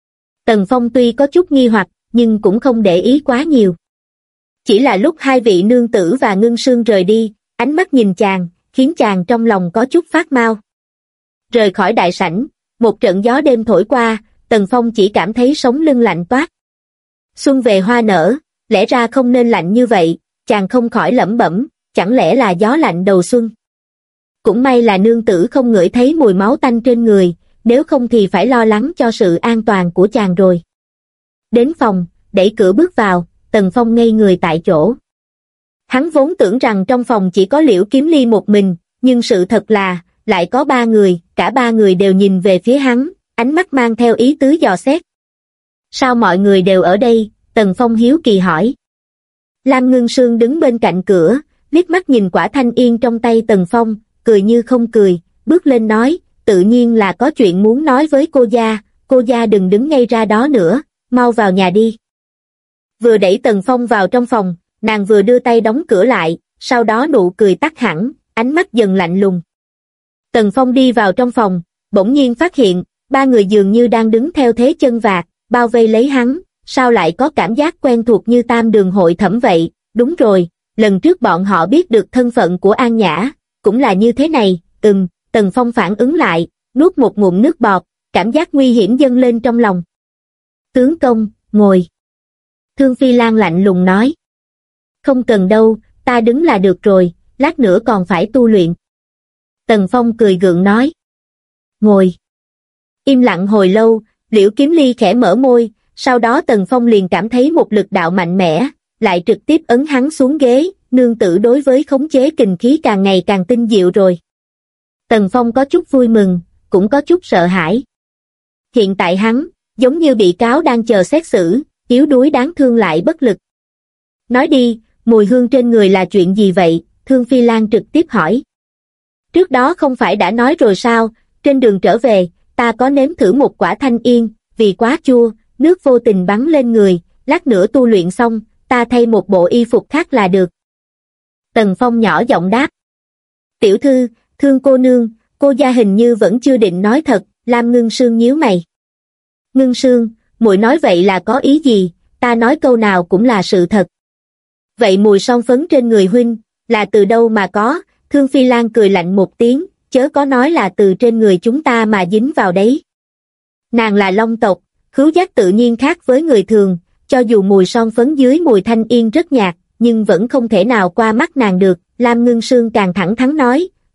Tần Phong tuy có chút nghi hoặc, nhưng cũng không để ý quá nhiều. Chỉ là lúc hai vị nương tử và Ngưng Sương rời đi, ánh mắt nhìn chàng, khiến chàng trong lòng có chút phát mau. Rời khỏi đại sảnh, một trận gió đêm thổi qua, Tần Phong chỉ cảm thấy sống lưng lạnh toát. Xuân về hoa nở, lẽ ra không nên lạnh như vậy, chàng không khỏi lẩm bẩm, chẳng lẽ là gió lạnh đầu xuân. Cũng may là nương tử không ngửi thấy mùi máu tanh trên người, nếu không thì phải lo lắng cho sự an toàn của chàng rồi. Đến phòng, đẩy cửa bước vào, Tần Phong ngây người tại chỗ. Hắn vốn tưởng rằng trong phòng chỉ có Liễu Kiếm Ly một mình, nhưng sự thật là, lại có ba người, cả ba người đều nhìn về phía hắn, ánh mắt mang theo ý tứ dò xét. Sao mọi người đều ở đây? Tần Phong hiếu kỳ hỏi. Lam Ngưng Sương đứng bên cạnh cửa, liếc mắt nhìn quả thanh yên trong tay Tần Phong, cười như không cười, bước lên nói, tự nhiên là có chuyện muốn nói với cô gia đừng đứng ngay ra đó nữa, mau vào nhà đi. Vừa đẩy Tần Phong vào trong phòng, nàng vừa đưa tay đóng cửa lại, sau đó nụ cười tắt hẳn, ánh mắt dần lạnh lùng. Tần Phong đi vào trong phòng, bỗng nhiên phát hiện, ba người dường như đang đứng theo thế chân vạc, bao vây lấy hắn, sao lại có cảm giác quen thuộc như Tam Đường hội thẩm vậy, đúng rồi, lần trước bọn họ biết được thân phận của An Nhã, cũng là như thế này, Tần Phong phản ứng lại, nuốt một ngụm nước bọt, cảm giác nguy hiểm dâng lên trong lòng. Tướng công, ngồi. Thương Phi Lan lạnh lùng nói. Không cần đâu, ta đứng là được rồi, lát nữa còn phải tu luyện. Tần Phong cười gượng nói. Ngồi. Im lặng hồi lâu, Liễu Kiếm Ly khẽ mở môi, sau đó Tần Phong liền cảm thấy một lực đạo mạnh mẽ, lại trực tiếp ấn hắn xuống ghế, nương tử đối với khống chế kình khí càng ngày càng tinh diệu rồi. Tần Phong có chút vui mừng, cũng có chút sợ hãi. Hiện tại hắn, giống như bị cáo đang chờ xét xử, yếu đuối đáng thương lại bất lực. Nói đi, mùi hương trên người là chuyện gì vậy? Thương Phi Lan trực tiếp hỏi. Trước đó không phải đã nói rồi sao, trên đường trở về, ta có nếm thử một quả thanh yên, vì quá chua, nước vô tình bắn lên người, lát nữa tu luyện xong, ta thay một bộ y phục khác là được. Tần Phong nhỏ giọng đáp. Tiểu thư, Thương cô nương, cô gia hình như vẫn chưa định nói thật, Lam Ngưng Sương nhíu mày. Ngưng Sương, muội nói vậy là có ý gì, ta nói câu nào cũng là sự thật. Vậy mùi son phấn trên người huynh, là từ đâu mà có? Thương Phi Lan cười lạnh một tiếng, chớ có nói là từ trên người chúng ta mà dính vào đấy. Nàng là Long tộc, khứu giác tự nhiên khác với người thường, cho dù mùi son phấn dưới mùi thanh yên rất nhạt, nhưng vẫn không thể nào qua mắt nàng được. Lam Ngưng Sương càng thẳng thắn nói,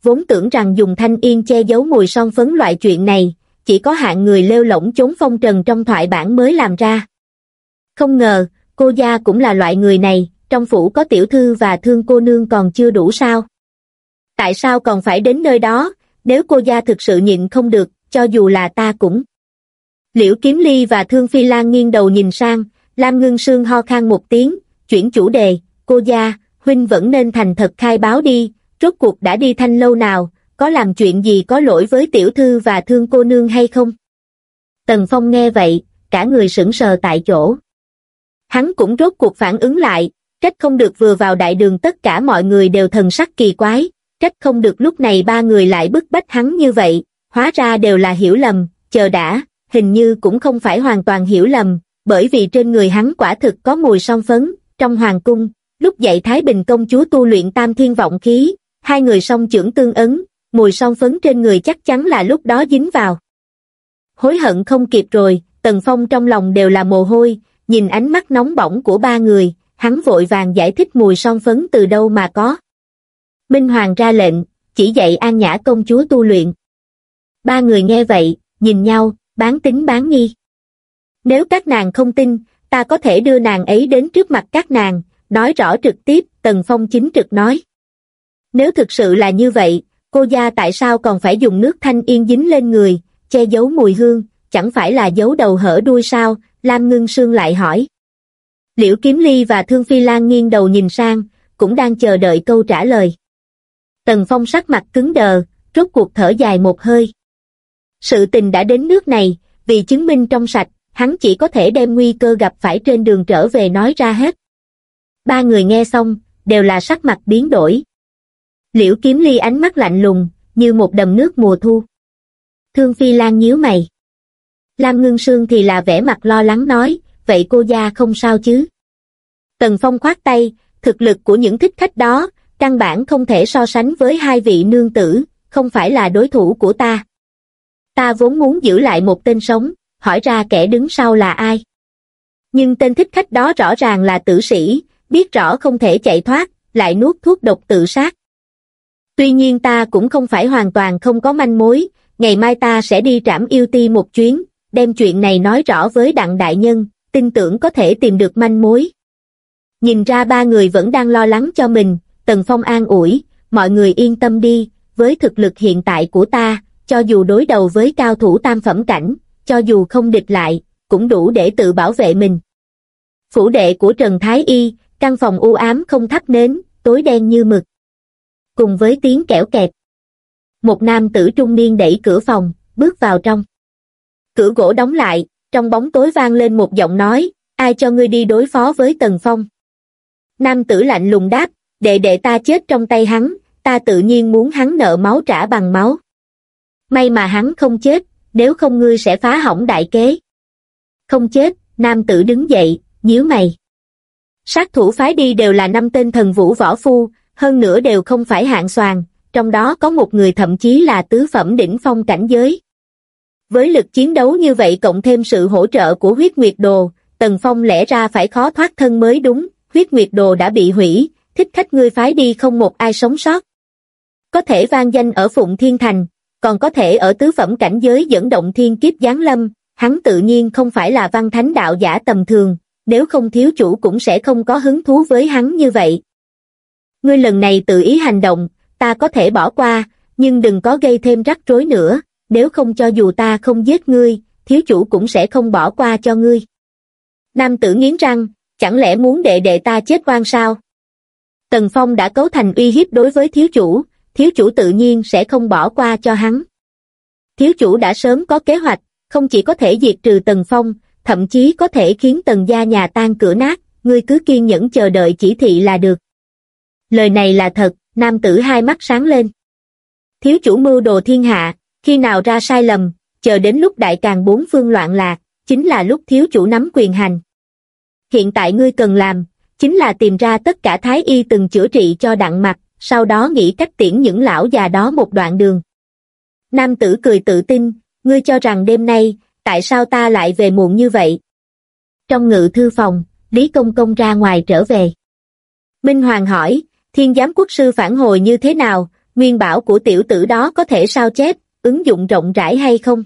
vốn tưởng rằng dùng thanh yên che giấu mùi son phấn loại chuyện này, chỉ có hạng người lêu lổng chốn phong trần trong thoại bản mới làm ra. Không ngờ, cô gia cũng là loại người này, trong phủ có tiểu thư và thương cô nương còn chưa đủ sao? Tại sao còn phải đến nơi đó, nếu cô gia thực sự nhịn không được, cho dù là ta cũng. Liễu Kiếm Ly và Thương Phi Lan nghiêng đầu nhìn sang, Lam Ngưng Sương ho khan một tiếng, chuyển chủ đề, cô gia, huynh vẫn nên thành thật khai báo đi, rốt cuộc đã đi Thanh lâu nào, có làm chuyện gì có lỗi với tiểu thư và thương cô nương hay không? Tần Phong nghe vậy, cả người sững sờ tại chỗ. Hắn cũng rốt cuộc phản ứng lại, trách không được vừa vào đại đường tất cả mọi người đều thần sắc kỳ quái, trách không được lúc này ba người lại bức bách hắn như vậy, hóa ra đều là hiểu lầm, chờ đã, hình như cũng không phải hoàn toàn hiểu lầm, bởi vì trên người hắn quả thực có mùi son phấn, trong hoàng cung, lúc dạy Thái Bình công chúa tu luyện tam thiên vọng khí, hai người song chưởng tương ấn, mùi son phấn trên người chắc chắn là lúc đó dính vào. Hối hận không kịp rồi, Tần Phong trong lòng đều là mồ hôi, nhìn ánh mắt nóng bỏng của ba người, hắn vội vàng giải thích mùi son phấn từ đâu mà có. Minh Hoàng ra lệnh, chỉ dạy An Nhã công chúa tu luyện. Ba người nghe vậy, nhìn nhau, bán tín bán nghi. Nếu các nàng không tin, ta có thể đưa nàng ấy đến trước mặt các nàng, nói rõ trực tiếp, Tần Phong chính trực nói. Nếu thực sự là như vậy, cô gia tại sao còn phải dùng nước thanh yên dính lên người, che giấu mùi hương, chẳng phải là giấu đầu hở đuôi sao? Lam Ngưng Sương lại hỏi. Liễu Kiếm Ly và Thương Phi Lan nghiêng đầu nhìn sang, cũng đang chờ đợi câu trả lời. Tần Phong sắc mặt cứng đờ, rốt cuộc thở dài một hơi. Sự tình đã đến nước này, vì chứng minh trong sạch, hắn chỉ có thể đem nguy cơ gặp phải trên đường trở về nói ra hết. Ba người nghe xong, đều là sắc mặt biến đổi. Liễu Kiếm Ly ánh mắt lạnh lùng, như một đầm nước mùa thu. Thương Phi Lan nhíu mày. Lam Ngưng Sương thì là vẻ mặt lo lắng nói, vậy cô gia không sao chứ? Tần Phong khoát tay, thực lực của những thích khách đó, căn bản không thể so sánh với hai vị nương tử, không phải là đối thủ của ta. Ta vốn muốn giữ lại một tên sống, hỏi ra kẻ đứng sau là ai. Nhưng tên thích khách đó rõ ràng là tử sĩ, biết rõ không thể chạy thoát, lại nuốt thuốc độc tự sát. Tuy nhiên ta cũng không phải hoàn toàn không có manh mối, ngày mai ta sẽ đi Trảm Yêu Ti một chuyến, đem chuyện này nói rõ với Đặng đại nhân, tin tưởng có thể tìm được manh mối. Nhìn ra ba người vẫn đang lo lắng cho mình, Tần Phong an ủi, mọi người yên tâm đi, với thực lực hiện tại của ta, cho dù đối đầu với cao thủ tam phẩm cảnh, cho dù không địch lại, cũng đủ để tự bảo vệ mình. Phủ đệ của Trần Thái Y, căn phòng u ám không thắp nến, tối đen như mực. Cùng với tiếng kẽo kẹt. Một nam tử trung niên đẩy cửa phòng, bước vào trong. Cửa gỗ đóng lại, trong bóng tối vang lên một giọng nói, ai cho ngươi đi đối phó với Tần Phong? Nam tử lạnh lùng đáp, đệ đệ ta chết trong tay hắn, ta tự nhiên muốn hắn nợ máu trả bằng máu. May mà hắn không chết, nếu không ngươi sẽ phá hỏng đại kế. Không chết, nam tử đứng dậy, nhíu mày. Sát thủ phái đi đều là 5 tên thần vũ võ phu, hơn nữa đều không phải hạng soàn, trong đó có một người thậm chí là tứ phẩm đỉnh phong cảnh giới. Với lực chiến đấu như vậy cộng thêm sự hỗ trợ của huyết nguyệt đồ, Tần Phong lẽ ra phải khó thoát thân mới đúng, huyết nguyệt đồ đã bị hủy, thích khách ngươi phái đi không một ai sống sót. Có thể vang danh ở Phụng Thiên Thành, còn có thể ở tứ phẩm cảnh giới dẫn động thiên kiếp giáng lâm, hắn tự nhiên không phải là văn thánh đạo giả tầm thường, nếu không thiếu chủ cũng sẽ không có hứng thú với hắn như vậy. Ngươi lần này tự ý hành động, ta có thể bỏ qua, nhưng đừng có gây thêm rắc rối nữa, nếu không cho dù ta không giết ngươi, thiếu chủ cũng sẽ không bỏ qua cho ngươi. Nam tử nghiến răng, chẳng lẽ muốn đệ đệ ta chết oan sao? Tần Phong đã cấu thành uy hiếp đối với thiếu chủ tự nhiên sẽ không bỏ qua cho hắn. Thiếu chủ đã sớm có kế hoạch, không chỉ có thể diệt trừ Tần Phong, thậm chí có thể khiến Tần gia nhà tan cửa nát, ngươi cứ kiên nhẫn chờ đợi chỉ thị là được. Lời này là thật, nam tử hai mắt sáng lên. Thiếu chủ mưu đồ thiên hạ, khi nào ra sai lầm, chờ đến lúc đại càn bốn phương loạn lạc, chính là lúc thiếu chủ nắm quyền hành. Hiện tại ngươi cần làm, chính là tìm ra tất cả thái y từng chữa trị cho Đặng Mặc, sau đó nghĩ cách tiễn những lão già đó một đoạn đường. Nam tử cười tự tin, ngươi cho rằng đêm nay, tại sao ta lại về muộn như vậy? Trong ngự thư phòng, Lý Công Công ra ngoài trở về. Minh Hoàng hỏi, Thiên Giám quốc sư phản hồi như thế nào, nguyên bảo của tiểu tử đó có thể sao chép, ứng dụng rộng rãi hay không?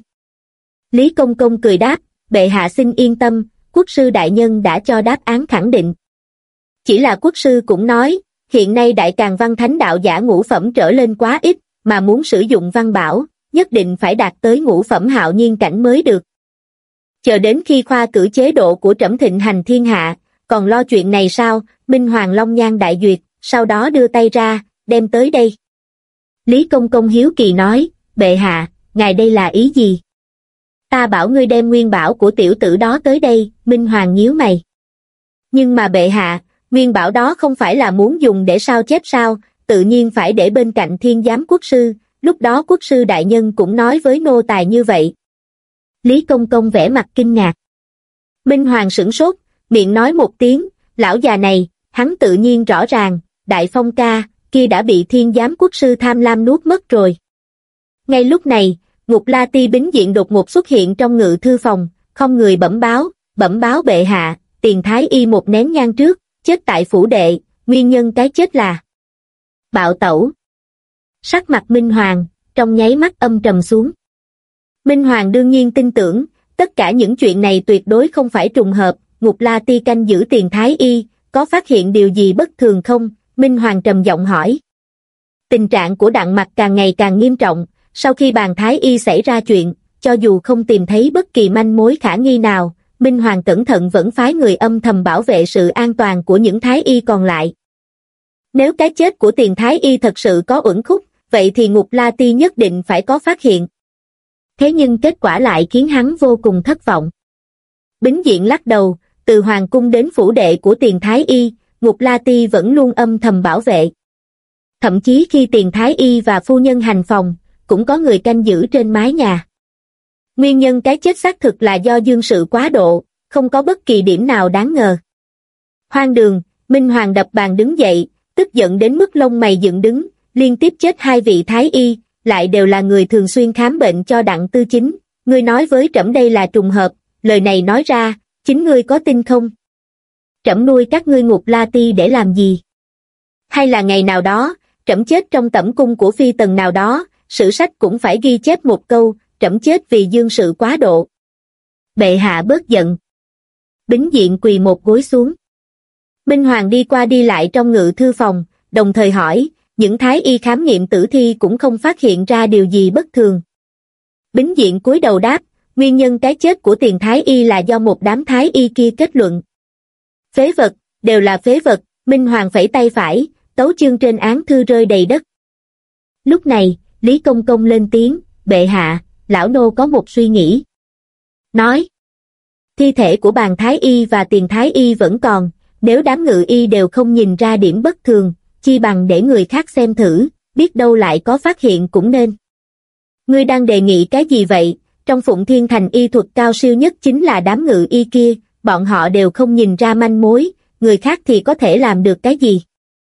Lý Công Công cười đáp, bệ hạ xin yên tâm, quốc sư đại nhân đã cho đáp án khẳng định. Chỉ là quốc sư cũng nói, hiện nay đại càn văn thánh đạo giả ngũ phẩm trở lên quá ít, mà muốn sử dụng văn bảo, nhất định phải đạt tới ngũ phẩm hạo nhiên cảnh mới được. Chờ đến khi khoa cử chế độ của trẫm thịnh hành thiên hạ, còn lo chuyện này sao? Minh Hoàng long nhan đại duyệt, sau đó đưa tay ra, đem tới đây. Lý Công Công hiếu kỳ nói, bệ hạ, ngài đây là ý gì? Ta bảo ngươi đem nguyên bảo của tiểu tử đó tới đây. Minh Hoàng nhíu mày. Nhưng mà bệ hạ, nguyên bảo đó không phải là muốn dùng để sao chép sao, tự nhiên phải để bên cạnh thiên giám quốc sư, lúc đó quốc sư đại nhân cũng nói với nô tài như vậy. Lý Công Công vẻ mặt kinh ngạc. Minh Hoàng sửng sốt, miệng nói một tiếng, lão già này, hắn tự nhiên rõ ràng, Đại Phong ca, kia đã bị thiên giám quốc sư tham lam nuốt mất rồi. Ngay lúc này, Ngục La Ti Bính Diện đột ngột xuất hiện trong ngự thư phòng, không người bẩm báo bệ hạ, Tiền Thái Y một nén nhang trước, chết tại phủ đệ, nguyên nhân cái chết là bạo tẩu. Sắc mặt Minh Hoàng, trong nháy mắt âm trầm xuống. Minh Hoàng đương nhiên tin tưởng, tất cả những chuyện này tuyệt đối không phải trùng hợp, Ngục La Ti canh giữ Tiền Thái Y, có phát hiện điều gì bất thường không? Minh Hoàng trầm giọng hỏi. Tình trạng của Đặng Mặc càng ngày càng nghiêm trọng, sau khi bàn Thái Y xảy ra chuyện, cho dù không tìm thấy bất kỳ manh mối khả nghi nào, Minh Hoàng cẩn thận vẫn phái người âm thầm bảo vệ sự an toàn của những Thái Y còn lại. Nếu cái chết của Tiền Thái Y thật sự có uẩn khúc, vậy thì Ngục La Ti nhất định phải có phát hiện. Thế nhưng kết quả lại khiến hắn vô cùng thất vọng. Bính Diện lắc đầu, từ hoàng cung đến phủ đệ của Tiền Thái Y, Ngục La Ti vẫn luôn âm thầm bảo vệ. Thậm chí khi Tiền Thái Y và phu nhân hành phòng, cũng có người canh giữ trên mái nhà. Nguyên nhân cái chết xác thực là do dương sự quá độ, không có bất kỳ điểm nào đáng ngờ. Hoang đường, Minh Hoàng đập bàn đứng dậy, tức giận đến mức lông mày dựng đứng, liên tiếp chết hai vị Thái Y, lại đều là người thường xuyên khám bệnh cho Đặng Tư Chính. Ngươi nói với trẫm đây là trùng hợp, lời này nói ra, chính ngươi có tin không? Trẫm nuôi các ngươi Ngục La Ti để làm gì? Hay là ngày nào đó, trẫm chết trong tẩm cung của phi tần nào đó, sử sách cũng phải ghi chép một câu, trẫm chết vì dương sự quá độ. Bệ hạ bớt giận. Bính Diện quỳ một gối xuống. Minh Hoàng đi qua đi lại trong ngự thư phòng, đồng thời hỏi, những Thái Y khám nghiệm tử thi cũng không phát hiện ra điều gì bất thường. Bính Diện cúi đầu đáp, nguyên nhân cái chết của Tiền Thái Y là do một đám Thái Y kia kết luận. Phế vật, đều là phế vật. Minh Hoàng phẩy tay phải, tấu chương trên án thư rơi đầy đất. Lúc này, Lý Công Công lên tiếng, bệ hạ, lão nô có một suy nghĩ. Nói, thi thể của bàn Thái Y và Tiền Thái Y vẫn còn, nếu đám ngự y đều không nhìn ra điểm bất thường, chi bằng để người khác xem thử, biết đâu lại có phát hiện cũng nên. Ngươi đang đề nghị cái gì vậy? Trong Phụng Thiên Thành y thuật cao siêu nhất chính là đám ngự y kia, bọn họ đều không nhìn ra manh mối, người khác thì có thể làm được cái gì?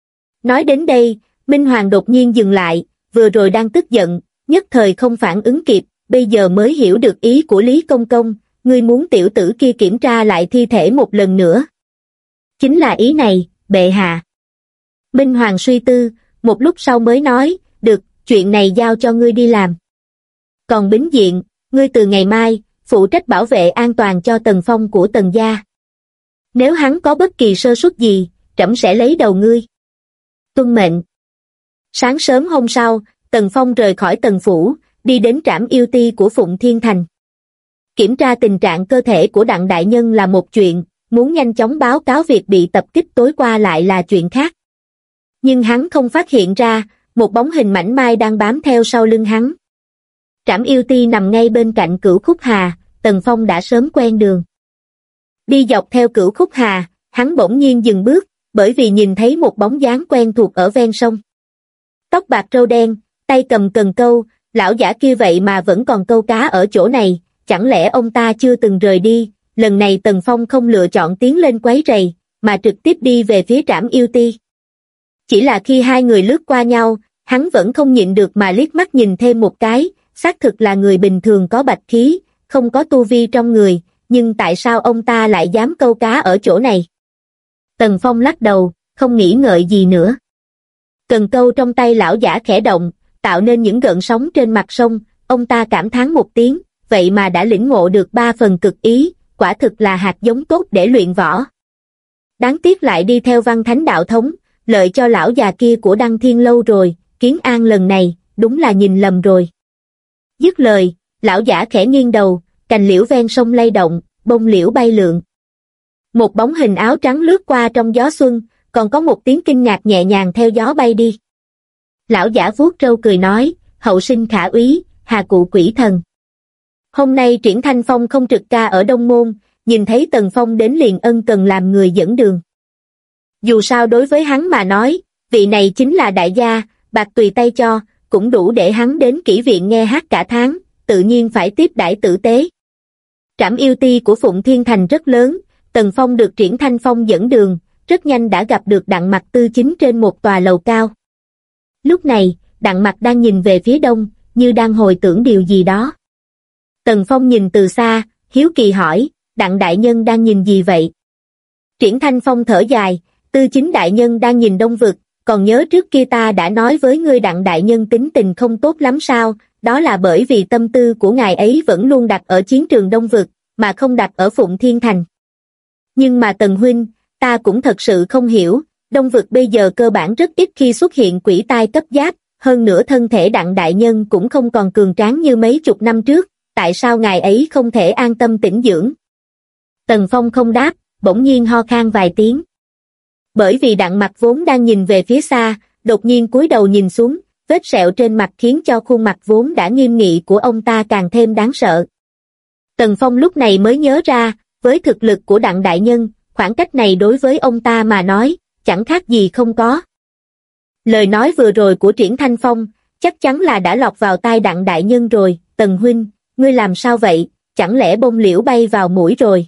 Nói đến đây, Minh Hoàng đột nhiên dừng lại, vừa rồi đang tức giận, nhất thời không phản ứng kịp, bây giờ mới hiểu được ý của Lý Công Công, ngươi muốn tiểu tử kia kiểm tra lại thi thể một lần nữa. Chính là ý này, bệ hạ. Minh Hoàng suy tư, một lúc sau mới nói, được, chuyện này giao cho ngươi đi làm. Còn Bính Diện, ngươi từ ngày mai, phụ trách bảo vệ an toàn cho Tần Phong của Tần gia. Nếu hắn có bất kỳ sơ suất gì, trẫm sẽ lấy đầu ngươi. Tuân mệnh. Sáng sớm hôm sau, Tần Phong rời khỏi Tần Phủ, đi đến trảm yêu ti của Phụng Thiên Thành. Kiểm tra tình trạng cơ thể của Đặng Đại Nhân là một chuyện, muốn nhanh chóng báo cáo việc bị tập kích tối qua lại là chuyện khác. Nhưng hắn không phát hiện ra, một bóng hình mảnh mai đang bám theo sau lưng hắn. Trảm yêu ti nằm ngay bên cạnh Cửu Khúc Hà, Tần Phong đã sớm quen đường. Đi dọc theo Cửu Khúc Hà, hắn bỗng nhiên dừng bước, bởi vì nhìn thấy một bóng dáng quen thuộc ở ven sông. Tóc bạc râu đen, tay cầm cần câu, lão giả kia vậy mà vẫn còn câu cá ở chỗ này, chẳng lẽ ông ta chưa từng rời đi? Lần này Tần Phong không lựa chọn tiến lên quấy rầy, mà trực tiếp đi về phía trảm yêu ti. Chỉ là khi hai người lướt qua nhau, hắn vẫn không nhịn được mà liếc mắt nhìn thêm một cái, xác thực là người bình thường có bạch khí, không có tu vi trong người, nhưng tại sao ông ta lại dám câu cá ở chỗ này? Tần Phong lắc đầu, không nghĩ ngợi gì nữa. Cần câu trong tay lão giả khẽ động, tạo nên những gợn sóng trên mặt sông, ông ta cảm thán một tiếng, vậy mà đã lĩnh ngộ được 3 phần cực ý, quả thực là hạt giống tốt để luyện võ. Đáng tiếc lại đi theo Văn Thánh đạo thống, lợi cho lão già kia của Đăng Thiên Lâu rồi, Kiến An lần này, đúng là nhìn lầm rồi. Dứt lời, lão giả khẽ nghiêng đầu, cành liễu ven sông lay động, bông liễu bay lượn. Một bóng hình áo trắng lướt qua trong gió xuân, còn có một tiếng kinh ngạc nhẹ nhàng theo gió bay đi. Lão giả vuốt râu cười nói, hậu sinh khả úy, hà cụ quỷ thần. Hôm nay Triển Thanh Phong không trực ca ở Đông Môn, nhìn thấy Tần Phong đến liền ân cần làm người dẫn đường. Dù sao đối với hắn mà nói, vị này chính là đại gia, bạc tùy tay cho, cũng đủ để hắn đến kỹ viện nghe hát cả tháng, tự nhiên phải tiếp đãi tử tế. Trảm yêu ti của Phụng Thiên Thành rất lớn, Tần Phong được Triển Thanh Phong dẫn đường, rất nhanh đã gặp được Đặng Mặc Tư chính trên một tòa lầu cao. Lúc này, Đặng Mặc đang nhìn về phía đông, như đang hồi tưởng điều gì đó. Tần Phong nhìn từ xa, hiếu kỳ hỏi, Đặng đại nhân đang nhìn gì vậy? Triển Thanh Phong thở dài, Tư chính đại nhân đang nhìn đông vực, còn nhớ trước kia ta đã nói với ngươi Đặng đại nhân tính tình không tốt lắm sao, đó là bởi vì tâm tư của ngài ấy vẫn luôn đặt ở chiến trường đông vực, mà không đặt ở Phụng Thiên Thành. Nhưng mà Tần huynh, ta cũng thật sự không hiểu, đông vực bây giờ cơ bản rất ít khi xuất hiện quỷ tai cấp giáp, hơn nữa thân thể Đặng đại nhân cũng không còn cường tráng như mấy chục năm trước, tại sao ngài ấy không thể an tâm tĩnh dưỡng? Tần Phong không đáp, bỗng nhiên ho khan vài tiếng. Bởi vì Đặng Mặc vốn đang nhìn về phía xa, đột nhiên cúi đầu nhìn xuống, vết sẹo trên mặt khiến cho khuôn mặt vốn đã nghiêm nghị của ông ta càng thêm đáng sợ. Tần Phong lúc này mới nhớ ra, với thực lực của Đặng đại nhân, khoảng cách này đối với ông ta mà nói, chẳng khác gì không có. Lời nói vừa rồi của Triển Thanh Phong, chắc chắn là đã lọt vào tai Đặng đại nhân rồi. Tần huynh, ngươi làm sao vậy, chẳng lẽ bông liễu bay vào mũi rồi?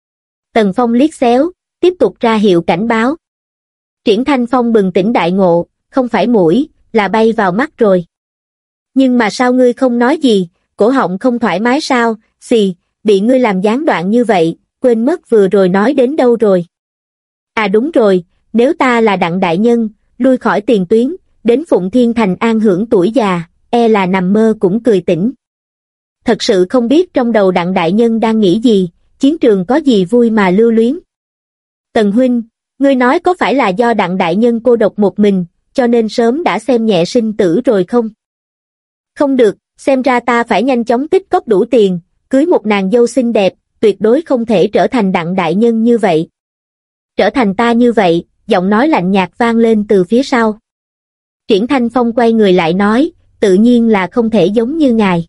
Tần Phong liếc xéo, tiếp tục ra hiệu cảnh báo. Triển Thanh Phong bừng tỉnh đại ngộ, không phải mũi, là bay vào mắt rồi. Nhưng mà sao ngươi không nói gì, cổ họng không thoải mái sao? Xì, bị ngươi làm gián đoạn như vậy, quên mất vừa rồi nói đến đâu rồi. À đúng rồi, nếu ta là Đặng đại nhân, lui khỏi tiền tuyến, đến Phụng Thiên Thành an hưởng tuổi già, e là nằm mơ cũng cười tỉnh. Thật sự không biết trong đầu Đặng đại nhân đang nghĩ gì, chiến trường có gì vui mà lưu luyến. Tần huynh, ngươi nói có phải là do Đặng đại nhân cô độc một mình, cho nên sớm đã xem nhẹ sinh tử rồi không? Không được, xem ra ta phải nhanh chóng tích cóp đủ tiền, cưới một nàng dâu xinh đẹp, tuyệt đối không thể trở thành Đặng đại nhân như vậy. Trở thành ta như vậy, giọng nói lạnh nhạt vang lên từ phía sau. Triển Thanh Phong quay người lại nói, tự nhiên là không thể giống như ngài.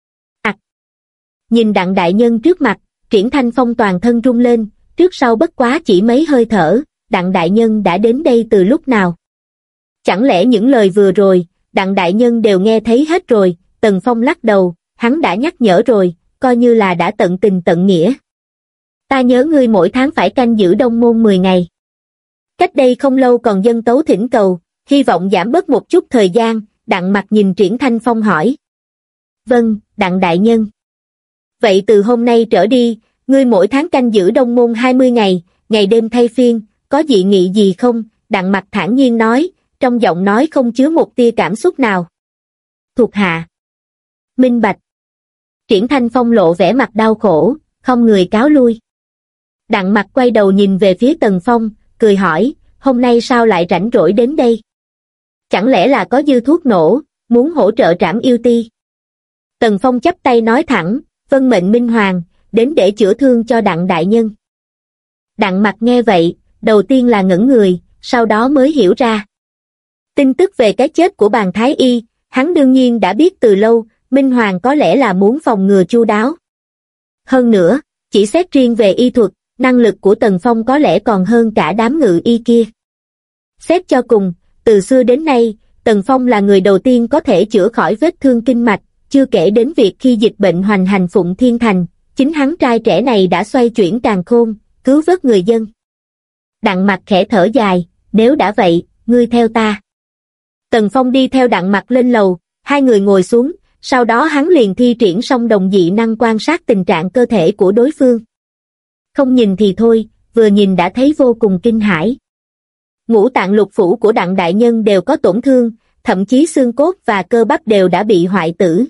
Nhìn Đặng đại nhân trước mặt, Triển Thanh Phong toàn thân rung lên, trước sau bất quá chỉ mấy hơi thở, Đặng đại nhân đã đến đây từ lúc nào? Chẳng lẽ những lời vừa rồi, Đặng đại nhân đều nghe thấy hết rồi? Tần Phong lắc đầu, hắn đã nhắc nhở rồi, coi như là đã tận tình tận nghĩa. Ta nhớ ngươi mỗi tháng phải canh giữ Đông Môn 10 ngày. Cách đây không lâu còn dâng tấu thỉnh cầu, hy vọng giảm bớt một chút thời gian. Đặng Mặc nhìn Triển Thanh Phong hỏi. Vâng, Đặng đại nhân. Vậy từ hôm nay trở đi, ngươi mỗi tháng canh giữ Đông Môn 20 ngày, ngày đêm thay phiên, có dị nghị gì không? Đặng Mặc thản nhiên nói, trong giọng nói không chứa một tia cảm xúc nào. Thuộc hạ. Minh bạch. Triển Thanh Phong lộ vẻ mặt đau khổ, không người cáo lui. Đặng Mặc quay đầu nhìn về phía Tần Phong, cười hỏi, hôm nay sao lại rảnh rỗi đến đây? Chẳng lẽ là có dư thuốc nổ, muốn hỗ trợ Trảm yêu ti? Tần Phong chắp tay nói thẳng, vân mệnh Minh Hoàng, đến để chữa thương cho Đặng đại nhân. Đặng Mặc nghe vậy, đầu tiên là ngẩn người, sau đó mới hiểu ra. Tin tức về cái chết của Bàn Thái Y, hắn đương nhiên đã biết từ lâu, Minh Hoàng có lẽ là muốn phòng ngừa chu đáo. Hơn nữa, chỉ xét riêng về y thuật, năng lực của Tần Phong có lẽ còn hơn cả đám ngự y kia. Xét cho cùng, từ xưa đến nay, Tần Phong là người đầu tiên có thể chữa khỏi vết thương kinh mạch, chưa kể đến việc khi dịch bệnh hoành hành Phụng Thiên Thành, chính hắn trai trẻ này đã xoay chuyển càn khôn, cứu vớt người dân. Đặng Mặc khẽ thở dài, nếu đã vậy, ngươi theo ta. Tần Phong đi theo Đặng Mặc lên lầu, hai người ngồi xuống, sau đó hắn liền thi triển song đồng dị năng quan sát tình trạng cơ thể của đối phương. Không nhìn thì thôi, vừa nhìn đã thấy vô cùng kinh hãi. Ngũ tạng lục phủ của Đặng đại nhân đều có tổn thương, thậm chí xương cốt và cơ bắp đều đã bị hoại tử.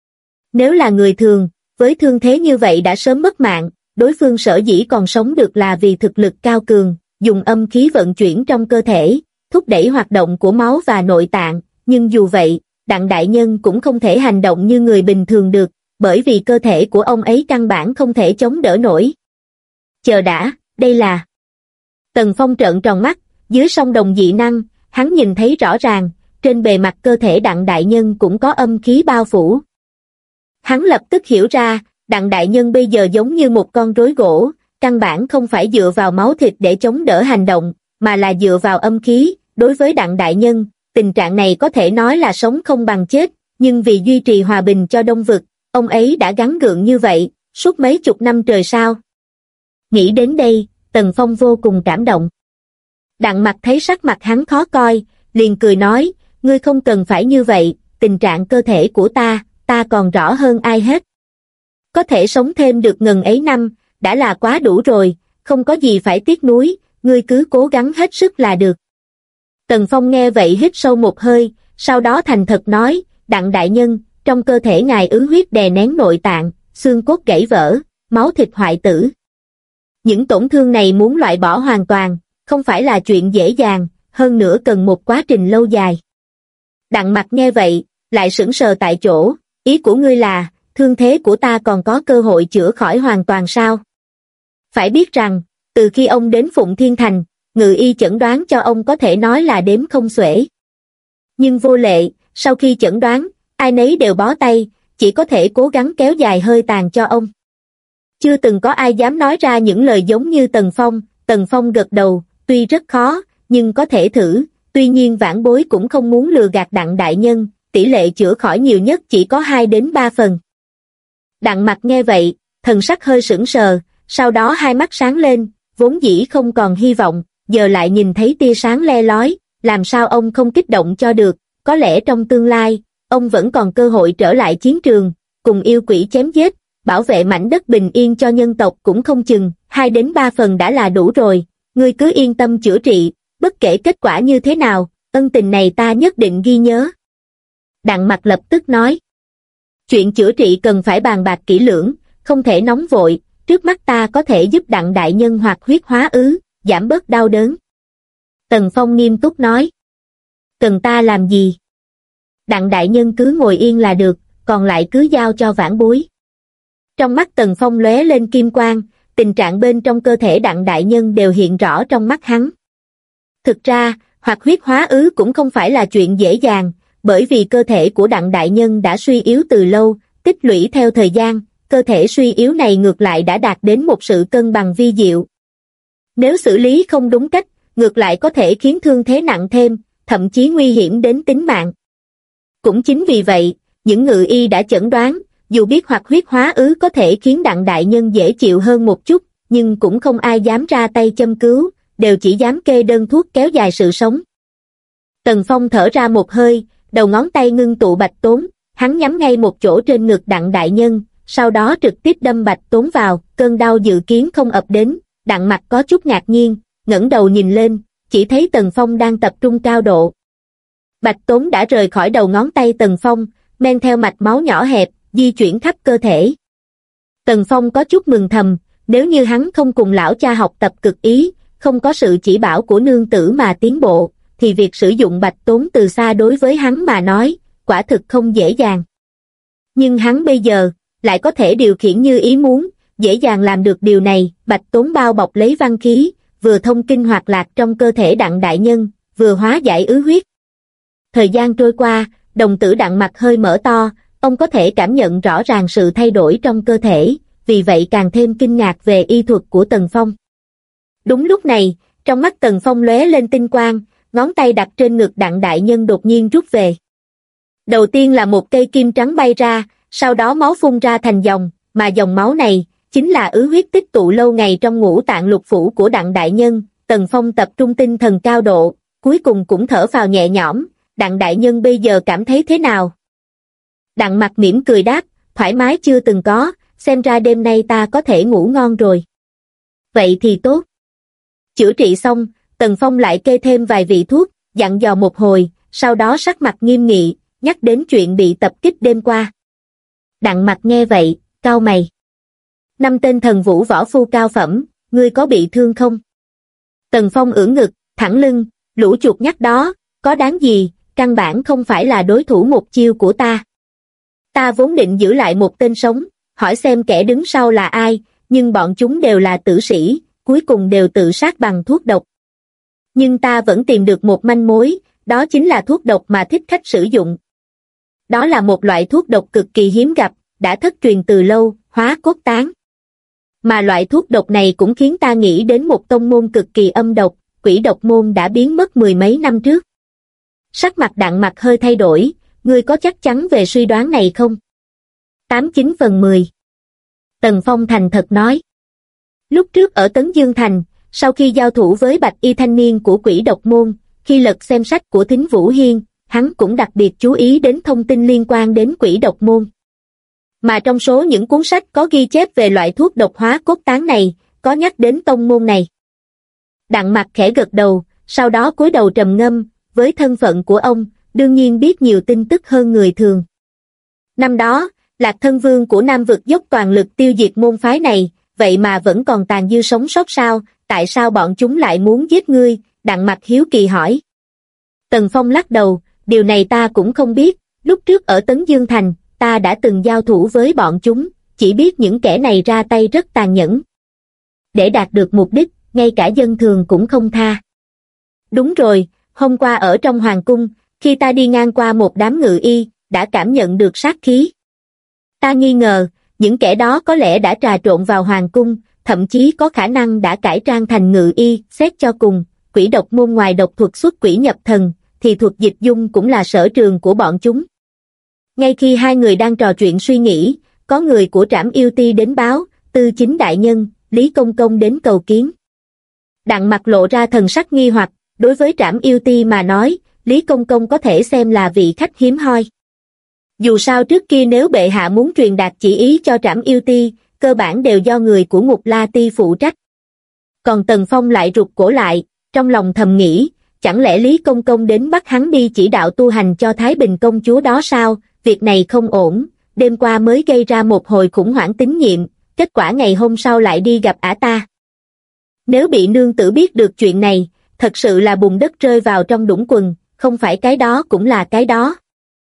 Nếu là người thường, với thương thế như vậy đã sớm mất mạng, đối phương sở dĩ còn sống được là vì thực lực cao cường, dùng âm khí vận chuyển trong cơ thể, thúc đẩy hoạt động của máu và nội tạng, nhưng dù vậy, Đặng đại nhân cũng không thể hành động như người bình thường được, bởi vì cơ thể của ông ấy căn bản không thể chống đỡ nổi. Chờ đã, đây là... Tần Phong trợn tròn mắt, dưới song đồng dị năng, hắn nhìn thấy rõ ràng, trên bề mặt cơ thể Đặng đại nhân cũng có âm khí bao phủ. Hắn lập tức hiểu ra, Đặng đại nhân bây giờ giống như một con rối gỗ, căn bản không phải dựa vào máu thịt để chống đỡ hành động, mà là dựa vào âm khí. Đối với Đặng đại nhân, tình trạng này có thể nói là sống không bằng chết, nhưng vì duy trì hòa bình cho Đông Vực, ông ấy đã gắng gượng như vậy, suốt mấy chục năm trời sao. Nghĩ đến đây, Tần Phong vô cùng cảm động. Đặng Mặc thấy sắc mặt hắn khó coi, liền cười nói, ngươi không cần phải như vậy, tình trạng cơ thể của ta còn rõ hơn ai hết. Có thể sống thêm được ngần ấy năm, đã là quá đủ rồi, không có gì phải tiếc nuối, ngươi cứ cố gắng hết sức là được. Tần Phong nghe vậy hít sâu một hơi, sau đó thành thật nói, Đặng đại nhân, trong cơ thể ngài ứ huyết đè nén nội tạng, xương cốt gãy vỡ, máu thịt hoại tử. Những tổn thương này muốn loại bỏ hoàn toàn, không phải là chuyện dễ dàng, hơn nữa cần một quá trình lâu dài. Đặng Mặc nghe vậy, lại sững sờ tại chỗ, ý của ngươi là, thương thế của ta còn có cơ hội chữa khỏi hoàn toàn sao? Phải biết rằng, từ khi ông đến Phụng Thiên Thành, ngự y chẩn đoán cho ông có thể nói là đếm không xuể. Nhưng vô lệ, sau khi chẩn đoán, ai nấy đều bó tay, chỉ có thể cố gắng kéo dài hơi tàn cho ông. Chưa từng có ai dám nói ra những lời giống như Tần Phong gật đầu, tuy rất khó, nhưng có thể thử, tuy nhiên vãn bối cũng không muốn lừa gạt Đặng đại nhân, tỷ lệ chữa khỏi nhiều nhất chỉ có 2 đến 3 phần. Đặng Mặc nghe vậy, thần sắc hơi sững sờ, sau đó hai mắt sáng lên, vốn dĩ không còn hy vọng, giờ lại nhìn thấy tia sáng le lói, làm sao ông không kích động cho được, có lẽ trong tương lai, ông vẫn còn cơ hội trở lại chiến trường, cùng yêu quỷ chém giết, bảo vệ mảnh đất bình yên cho nhân tộc cũng không chừng, 2 đến 3 phần đã là đủ rồi, ngươi cứ yên tâm chữa trị, bất kể kết quả như thế nào, ân tình này ta nhất định ghi nhớ. Đặng Mặc lập tức nói, chuyện chữa trị cần phải bàn bạc kỹ lưỡng, không thể nóng vội, trước mắt ta có thể giúp Đặng đại nhân hoạt huyết hóa ứ, giảm bớt đau đớn. Tần Phong nghiêm túc nói, cần ta làm gì? Đặng đại nhân cứ ngồi yên là được, còn lại cứ giao cho vãn bối. Trong mắt Tần Phong lóe lên kim quang, tình trạng bên trong cơ thể Đặng đại nhân đều hiện rõ trong mắt hắn. Thực ra, hoạt huyết hóa ứ cũng không phải là chuyện dễ dàng, bởi vì cơ thể của Đặng đại nhân đã suy yếu từ lâu, tích lũy theo thời gian, cơ thể suy yếu này ngược lại đã đạt đến một sự cân bằng vi diệu. Nếu xử lý không đúng cách, ngược lại có thể khiến thương thế nặng thêm, thậm chí nguy hiểm đến tính mạng. Cũng chính vì vậy, những ngự y đã chẩn đoán, dù biết hoạt huyết hóa ứ có thể khiến Đặng đại nhân dễ chịu hơn một chút, nhưng cũng không ai dám ra tay châm cứu, đều chỉ dám kê đơn thuốc kéo dài sự sống. Tần Phong thở ra một hơi, đầu ngón tay ngưng tụ bạch tốn, hắn nhắm ngay một chỗ trên ngực Đặng đại nhân, sau đó trực tiếp đâm bạch tốn vào, cơn đau dự kiến không ập đến, Đặng Mặc có chút ngạc nhiên, ngẩng đầu nhìn lên, chỉ thấy Tần Phong đang tập trung cao độ. Bạch tốn đã rời khỏi đầu ngón tay Tần Phong, men theo mạch máu nhỏ hẹp, di chuyển khắp cơ thể. Tần Phong có chút mừng thầm, nếu như hắn không cùng lão cha học tập cực ý, không có sự chỉ bảo của nương tử mà tiến bộ, thì việc sử dụng bạch tốn từ xa đối với hắn mà nói, quả thực không dễ dàng. Nhưng hắn bây giờ, lại có thể điều khiển như ý muốn, dễ dàng làm được điều này, bạch tốn bao bọc lấy văn khí, vừa thông kinh hoạt lạc trong cơ thể Đặng đại nhân, vừa hóa giải ứ huyết. Thời gian trôi qua, đồng tử Đặng Mặc hơi mở to, ông có thể cảm nhận rõ ràng sự thay đổi trong cơ thể, vì vậy càng thêm kinh ngạc về y thuật của Tần Phong. Đúng lúc này, trong mắt Tần Phong lóe lên tinh quang, ngón tay đặt trên ngực Đặng đại nhân đột nhiên rút về. Đầu tiên là một cây kim trắng bay ra, sau đó máu phun ra thành dòng, mà dòng máu này chính là ứ huyết tích tụ lâu ngày trong ngũ tạng lục phủ của Đặng đại nhân. Tần Phong tập trung tinh thần cao độ, cuối cùng cũng thở phào nhẹ nhõm. Đặng đại nhân bây giờ cảm thấy thế nào? Đặng Mặc mỉm cười đáp, thoải mái chưa từng có, xem ra đêm nay ta có thể ngủ ngon rồi. Vậy thì tốt. Chữa trị xong, Tần Phong lại kê thêm vài vị thuốc, dặn dò một hồi, sau đó sắc mặt nghiêm nghị, nhắc đến chuyện bị tập kích đêm qua. Đặng Mặc nghe vậy, cau mày. 5 tên thần vũ võ phu cao phẩm, ngươi có bị thương không? Tần Phong ưỡn ngực, thẳng lưng, lũ chuột nhắt đó, có đáng gì, căn bản không phải là đối thủ một chiêu của ta. Ta vốn định giữ lại một tên sống, hỏi xem kẻ đứng sau là ai, nhưng bọn chúng đều là tử sĩ, cuối cùng đều tự sát bằng thuốc độc. Nhưng ta vẫn tìm được một manh mối, đó chính là thuốc độc mà thích khách sử dụng. Đó là một loại thuốc độc cực kỳ hiếm gặp, đã thất truyền từ lâu, hóa cốt tán. Mà loại thuốc độc này cũng khiến ta nghĩ đến một tông môn cực kỳ âm độc, Quỷ Độc môn đã biến mất 10 mấy năm trước. Sắc mặt Đặng Mặc hơi thay đổi, ngươi có chắc chắn về suy đoán này không? 89 phần 10. Tần Phong thành thật nói. Lúc trước ở Tấn Dương Thành, sau khi giao thủ với bạch y thanh niên của Quỷ Độc môn, khi lật xem sách của Thính Vũ Hiên, hắn cũng đặc biệt chú ý đến thông tin liên quan đến Quỷ Độc môn. Mà trong số những cuốn sách có ghi chép về loại thuốc độc hóa cốt tán này, có nhắc đến tông môn này. Đặng Mặc khẽ gật đầu, sau đó cúi đầu trầm ngâm, với thân phận của ông, đương nhiên biết nhiều tin tức hơn người thường. Năm đó, Lạc Thân Vương của Nam Vực dốc toàn lực tiêu diệt môn phái này, vậy mà vẫn còn tàn dư sống sót sao, tại sao bọn chúng lại muốn giết ngươi? Đặng Mặc hiếu kỳ hỏi. Tần Phong lắc đầu, điều này ta cũng không biết, lúc trước ở Tấn Dương Thành, ta đã từng giao thủ với bọn chúng, chỉ biết những kẻ này ra tay rất tàn nhẫn. Để đạt được mục đích, ngay cả dân thường cũng không tha. Đúng rồi, hôm qua ở trong hoàng cung, khi ta đi ngang qua một đám ngự y, đã cảm nhận được sát khí. Ta nghi ngờ, những kẻ đó có lẽ đã trà trộn vào hoàng cung, thậm chí có khả năng đã cải trang thành ngự y. Xét cho cùng, Quỷ Độc môn ngoài độc thuật xuất quỷ nhập thần, thì thuật dịch dung cũng là sở trường của bọn chúng. Ngay khi hai người đang trò chuyện suy nghĩ, có người của Trảm Yêu Ti đến báo, Tư Chính đại nhân, Lý Công Công đến cầu kiến. Đặng Mặc lộ ra thần sắc nghi hoặc, đối với Trảm Yêu Ti mà nói, Lý Công Công có thể xem là vị khách hiếm hoi. Dù sao trước kia nếu bệ hạ muốn truyền đạt chỉ ý cho Trảm Yêu Ti, cơ bản đều do người của Ngục La Ti phụ trách. Còn Tần Phong lại rụt cổ lại, trong lòng thầm nghĩ, chẳng lẽ Lý Công Công đến bắt hắn đi chỉ đạo tu hành cho Thái Bình công chúa đó sao? Việc này không ổn, đêm qua mới gây ra một hồi khủng hoảng tín nhiệm, kết quả ngày hôm sau lại đi gặp ả ta. Nếu bị nương tử biết được chuyện này, thật sự là bùn đất rơi vào trong đũng quần, không phải cái đó cũng là cái đó.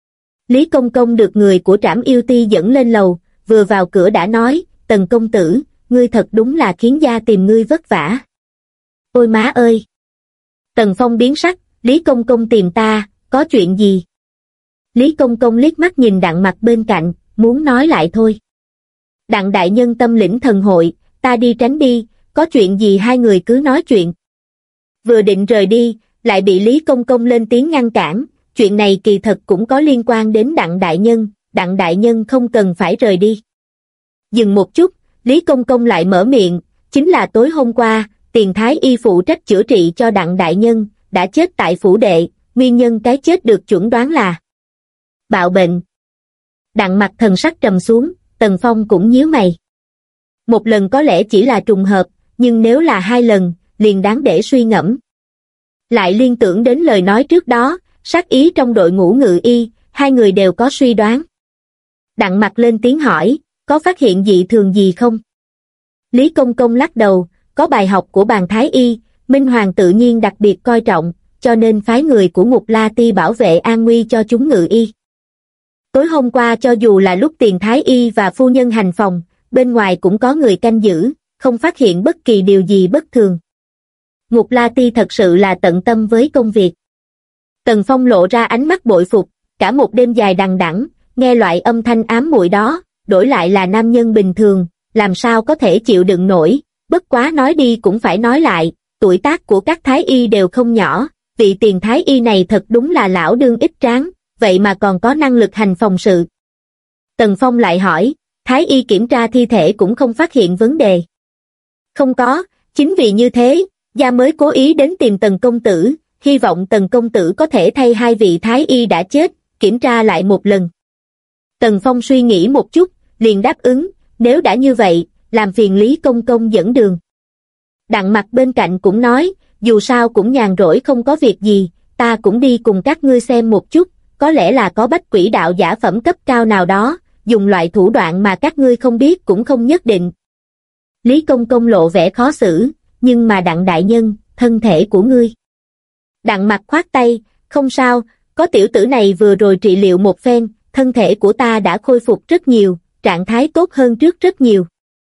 Lý Công Công được người của Trảm Yêu Ti dẫn lên lầu, vừa vào cửa đã nói, Tần công tử, ngươi thật đúng là khiến gia tìm ngươi vất vả. Ôi má ơi! Tần Phong biến sắc, Lý Công Công tìm ta, có chuyện gì? Lý Công Công liếc mắt nhìn Đặng Mặc bên cạnh, muốn nói lại thôi. Đặng đại nhân tâm lĩnh thần hội, ta đi tránh đi, có chuyện gì hai người cứ nói chuyện. Vừa định rời đi, lại bị Lý Công Công lên tiếng ngăn cản, chuyện này kỳ thật cũng có liên quan đến Đặng đại nhân không cần phải rời đi. Dừng một chút, Lý Công Công lại mở miệng, chính là tối hôm qua, Tiền Thái Y phụ trách chữa trị cho Đặng đại nhân, đã chết tại phủ đệ, nguyên nhân cái chết được chuẩn đoán là bạo bệnh. Đặng Mặc thần sắc trầm xuống, Tần Phong cũng nhíu mày. Một lần có lẽ chỉ là trùng hợp, nhưng nếu là 2 lần, liền đáng để suy ngẫm. Lại liên tưởng đến lời nói trước đó, sát ý trong đội ngũ ngự y, hai người đều có suy đoán. Đặng Mặc lên tiếng hỏi, có phát hiện dị thường gì không? Lý Công Công lắc đầu, có bài học của Bàn Thái Y, Minh Hoàng tự nhiên đặc biệt coi trọng, cho nên phái người của Ngục La Ti bảo vệ an nguy cho chúng ngự y. Tối hôm qua cho dù là lúc Tiền Thái Y và phu nhân hành phòng, bên ngoài cũng có người canh giữ, không phát hiện bất kỳ điều gì bất thường. Ngục La Ti thật sự là tận tâm với công việc. Tần Phong lộ ra ánh mắt bội phục, cả một đêm dài đằng đẵng, nghe loại âm thanh ám muội đó, đổi lại là nam nhân bình thường, làm sao có thể chịu đựng nổi, bất quá nói đi cũng phải nói lại, tuổi tác của các Thái Y đều không nhỏ, vị Tiền Thái Y này thật đúng là lão đương ít tráng, vậy mà còn có năng lực hành phòng sự. Tần Phong lại hỏi, Thái Y kiểm tra thi thể cũng không phát hiện vấn đề. Không có, chính vì như thế, gia mới cố ý đến tìm Tần công tử, hy vọng Tần công tử có thể thay 2 vị Thái Y đã chết, kiểm tra lại một lần. Tần Phong suy nghĩ một chút, liền đáp ứng, nếu đã như vậy, làm phiền Lý Công Công dẫn đường. Đặng Mặc bên cạnh cũng nói, dù sao cũng nhàn rỗi không có việc gì, ta cũng đi cùng các ngươi xem một chút, có lẽ là có bách quỷ đạo giả phẩm cấp cao nào đó, dùng loại thủ đoạn mà các ngươi không biết cũng không nhất định. Lý Công Công lộ vẻ khó xử, nhưng mà Đặng đại nhân, thân thể của ngươi. Đặng Mặc khoát tay, không sao, có tiểu tử này vừa rồi trị liệu một phen, thân thể của ta đã khôi phục rất nhiều, trạng thái tốt hơn trước rất nhiều.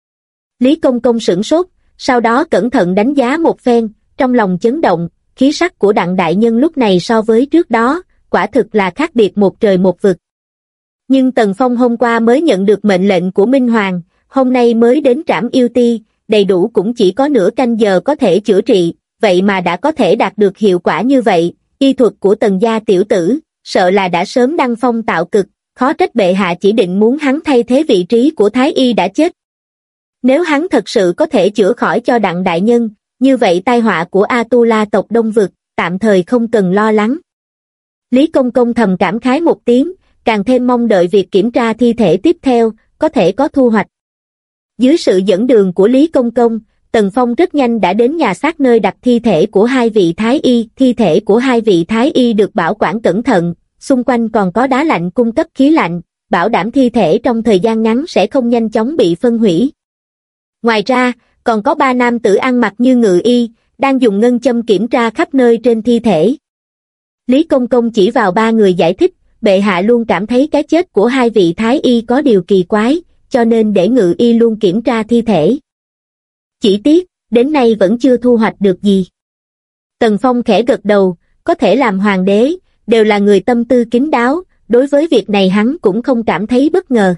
Lý Công Công sửng sốt, sau đó cẩn thận đánh giá một phen, trong lòng chấn động, khí sắc của Đặng đại nhân lúc này so với trước đó, quả thực là khác biệt một trời một vực. Nhưng Tần Phong hôm qua mới nhận được mệnh lệnh của Minh Hoàng, hôm nay mới đến Trảm Yêu Ti, đầy đủ cũng chỉ có nửa canh giờ có thể chữa trị, vậy mà đã có thể đạt được hiệu quả như vậy, y thuật của Tần gia tiểu tử, sợ là đã sớm đăng phong tạo cực, khó trách bệ hạ chỉ định muốn hắn thay thế vị trí của Thái Y đã chết. Nếu hắn thật sự có thể chữa khỏi cho Đặng đại nhân, như vậy tai họa của Atula tộc Đông Vực, tạm thời không cần lo lắng. Lý Công Công thầm cảm khái một tiếng, càng thêm mong đợi việc kiểm tra thi thể tiếp theo, có thể có thu hoạch. Dưới sự dẫn đường của Lý Công Công, Tần Phong rất nhanh đã đến nhà xác nơi đặt thi thể của hai vị Thái Y. Thi thể của hai vị Thái Y được bảo quản cẩn thận, xung quanh còn có đá lạnh cung cấp khí lạnh, bảo đảm thi thể trong thời gian ngắn sẽ không nhanh chóng bị phân hủy. Ngoài ra, còn có 3 nam tử ăn mặc như ngự y, đang dùng ngân châm kiểm tra khắp nơi trên thi thể. Lý Công Công chỉ vào 3 người giải thích, bệ hạ luôn cảm thấy cái chết của hai vị Thái Y có điều kỳ quái, cho nên để ngự y luôn kiểm tra thi thể. Chỉ tiếc, đến nay vẫn chưa thu hoạch được gì. Tần Phong khẽ gật đầu, có thể làm hoàng đế, đều là người tâm tư kín đáo, đối với việc này hắn cũng không cảm thấy bất ngờ.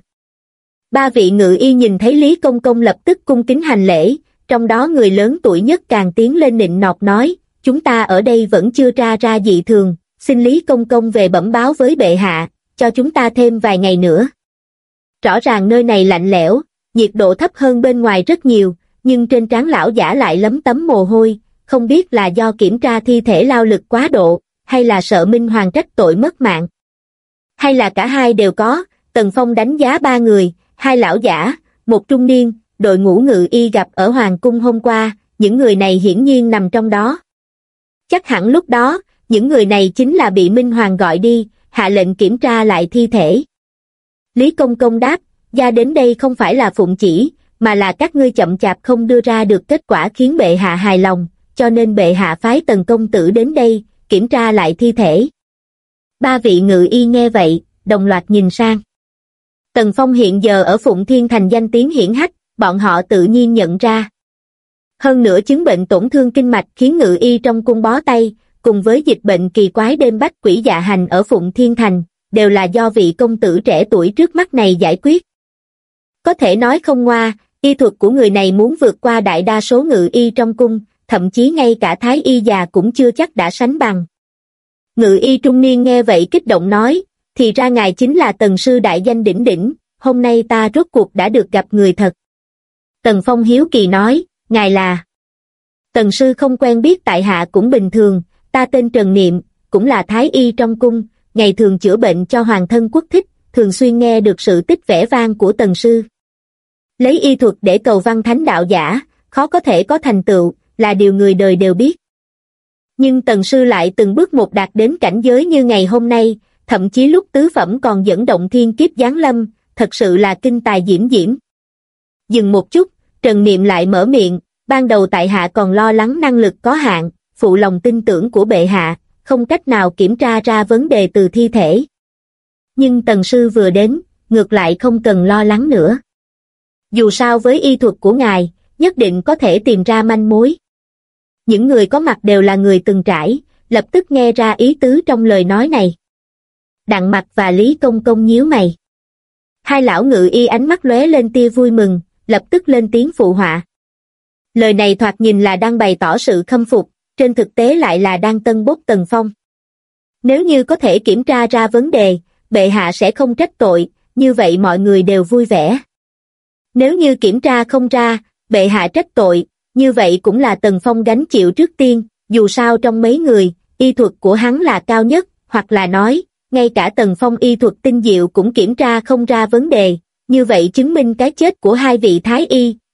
3 vị ngự y nhìn thấy Lý Công Công lập tức cung kính hành lễ, trong đó người lớn tuổi nhất càng tiến lên nịnh nọt nói, chúng ta ở đây vẫn chưa tra ra dị thường, xin Lý Công Công về bẩm báo với bệ hạ, cho chúng ta thêm vài ngày nữa. Rõ ràng nơi này lạnh lẽo, nhiệt độ thấp hơn bên ngoài rất nhiều, nhưng trên trán lão giả lại lấm tấm mồ hôi, không biết là do kiểm tra thi thể lao lực quá độ, hay là sợ Minh Hoàng trách tội mất mạng. Hay là cả hai đều có. Tần Phong đánh giá 3 người, 2 lão giả, 1 trung niên, đội ngũ ngự y gặp ở Hoàng cung hôm qua, những người này hiển nhiên nằm trong đó. Chắc hẳn lúc đó, những người này chính là bị Minh Hoàng gọi đi, hạ lệnh kiểm tra lại thi thể. Lý Công Công đáp, gia đến đây không phải là phụng chỉ, mà là các ngươi chậm chạp không đưa ra được kết quả khiến bệ hạ hài lòng, cho nên bệ hạ phái Tần công tử đến đây, kiểm tra lại thi thể. 3 vị ngự y nghe vậy, đồng loạt nhìn sang. Tần Phong hiện giờ ở Phụng Thiên Thành danh tiếng hiển hách, bọn họ tự nhiên nhận ra. Hơn nữa chứng bệnh tổn thương kinh mạch khiến ngự y trong cung bó tay, cùng với dịch bệnh kỳ quái đêm bách quỷ dạ hành ở Phụng Thiên Thành, đều là do vị công tử trẻ tuổi trước mắt này giải quyết. Có thể nói không ngoa, y thuật của người này muốn vượt qua đại đa số ngự y trong cung, thậm chí ngay cả thái y già cũng chưa chắc đã sánh bằng. Ngự y trung niên nghe vậy kích động nói, thì ra ngài chính là Tần sư đại danh đỉnh đỉnh, hôm nay ta rốt cuộc đã được gặp người thật. Tần Phong hiếu kỳ nói, ngài là... Tần sư không quen biết tại hạ cũng bình thường, ta tên Trần Niệm, cũng là thái y trong cung, ngày thường chữa bệnh cho hoàng thân quốc thích, thường xuyên nghe được sự tích vẻ vang của Tần sư. Lấy y thuật để cầu văn thánh đạo giả, khó có thể có thành tựu, là điều người đời đều biết. Nhưng Tần sư lại từng bước một đạt đến cảnh giới như ngày hôm nay, thậm chí lúc tứ phẩm còn dẫn động thiên kiếp giáng lâm, thật sự là kinh tài diễm diễm. Dừng một chút, Trần Niệm lại mở miệng, ban đầu tại hạ còn lo lắng năng lực có hạn, phụ lòng tin tưởng của bệ hạ, không cách nào kiểm tra ra vấn đề từ thi thể. Nhưng Tần sư vừa đến, ngược lại không cần lo lắng nữa. Dù sao với y thuật của ngài, nhất định có thể tìm ra manh mối. Những người có mặt đều là người từng trải, lập tức nghe ra ý tứ trong lời nói này. Đặng Mặc và Lý Công Công nhíu mày. 2 lão ngự y ánh mắt lóe lên tia vui mừng, lập tức lên tiếng phụ họa. Lời này thoạt nhìn là đang bày tỏ sự khâm phục, trên thực tế lại là đang tân bốc Tần Phong. Nếu như có thể kiểm tra ra vấn đề, bệ hạ sẽ không trách tội, như vậy mọi người đều vui vẻ. Nếu như kiểm tra không ra, bệ hạ trách tội, như vậy cũng là Tần Phong gánh chịu trước tiên, dù sao trong mấy người, y thuật của hắn là cao nhất, hoặc là nói, ngay cả Tần Phong y thuật tinh diệu cũng kiểm tra không ra vấn đề, như vậy chứng minh cái chết của 2 vị thái y,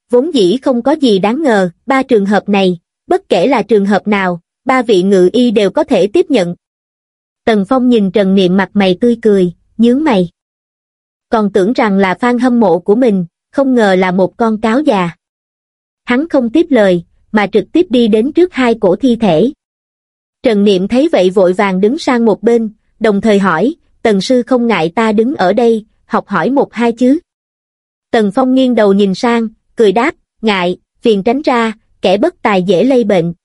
vốn dĩ không có gì đáng ngờ, 3 trường hợp này, bất kể là trường hợp nào, 3 vị ngự y đều có thể tiếp nhận. Tần Phong nhìn Trần Niệm mặt mày tươi cười, nhướng mày. Còn tưởng rằng là fan hâm mộ của mình, không ngờ là một con cáo già. Hắn không tiếp lời, mà trực tiếp đi đến trước 2 cổ thi thể. Trần Niệm thấy vậy vội vàng đứng sang một bên, đồng thời hỏi, Tần sư không ngại ta đứng ở đây, học hỏi 1-2 chứ? Tần Phong nghiêng đầu nhìn sang, cười đáp, ngại, phiền tránh ra, kẻ bất tài dễ lây bệnh.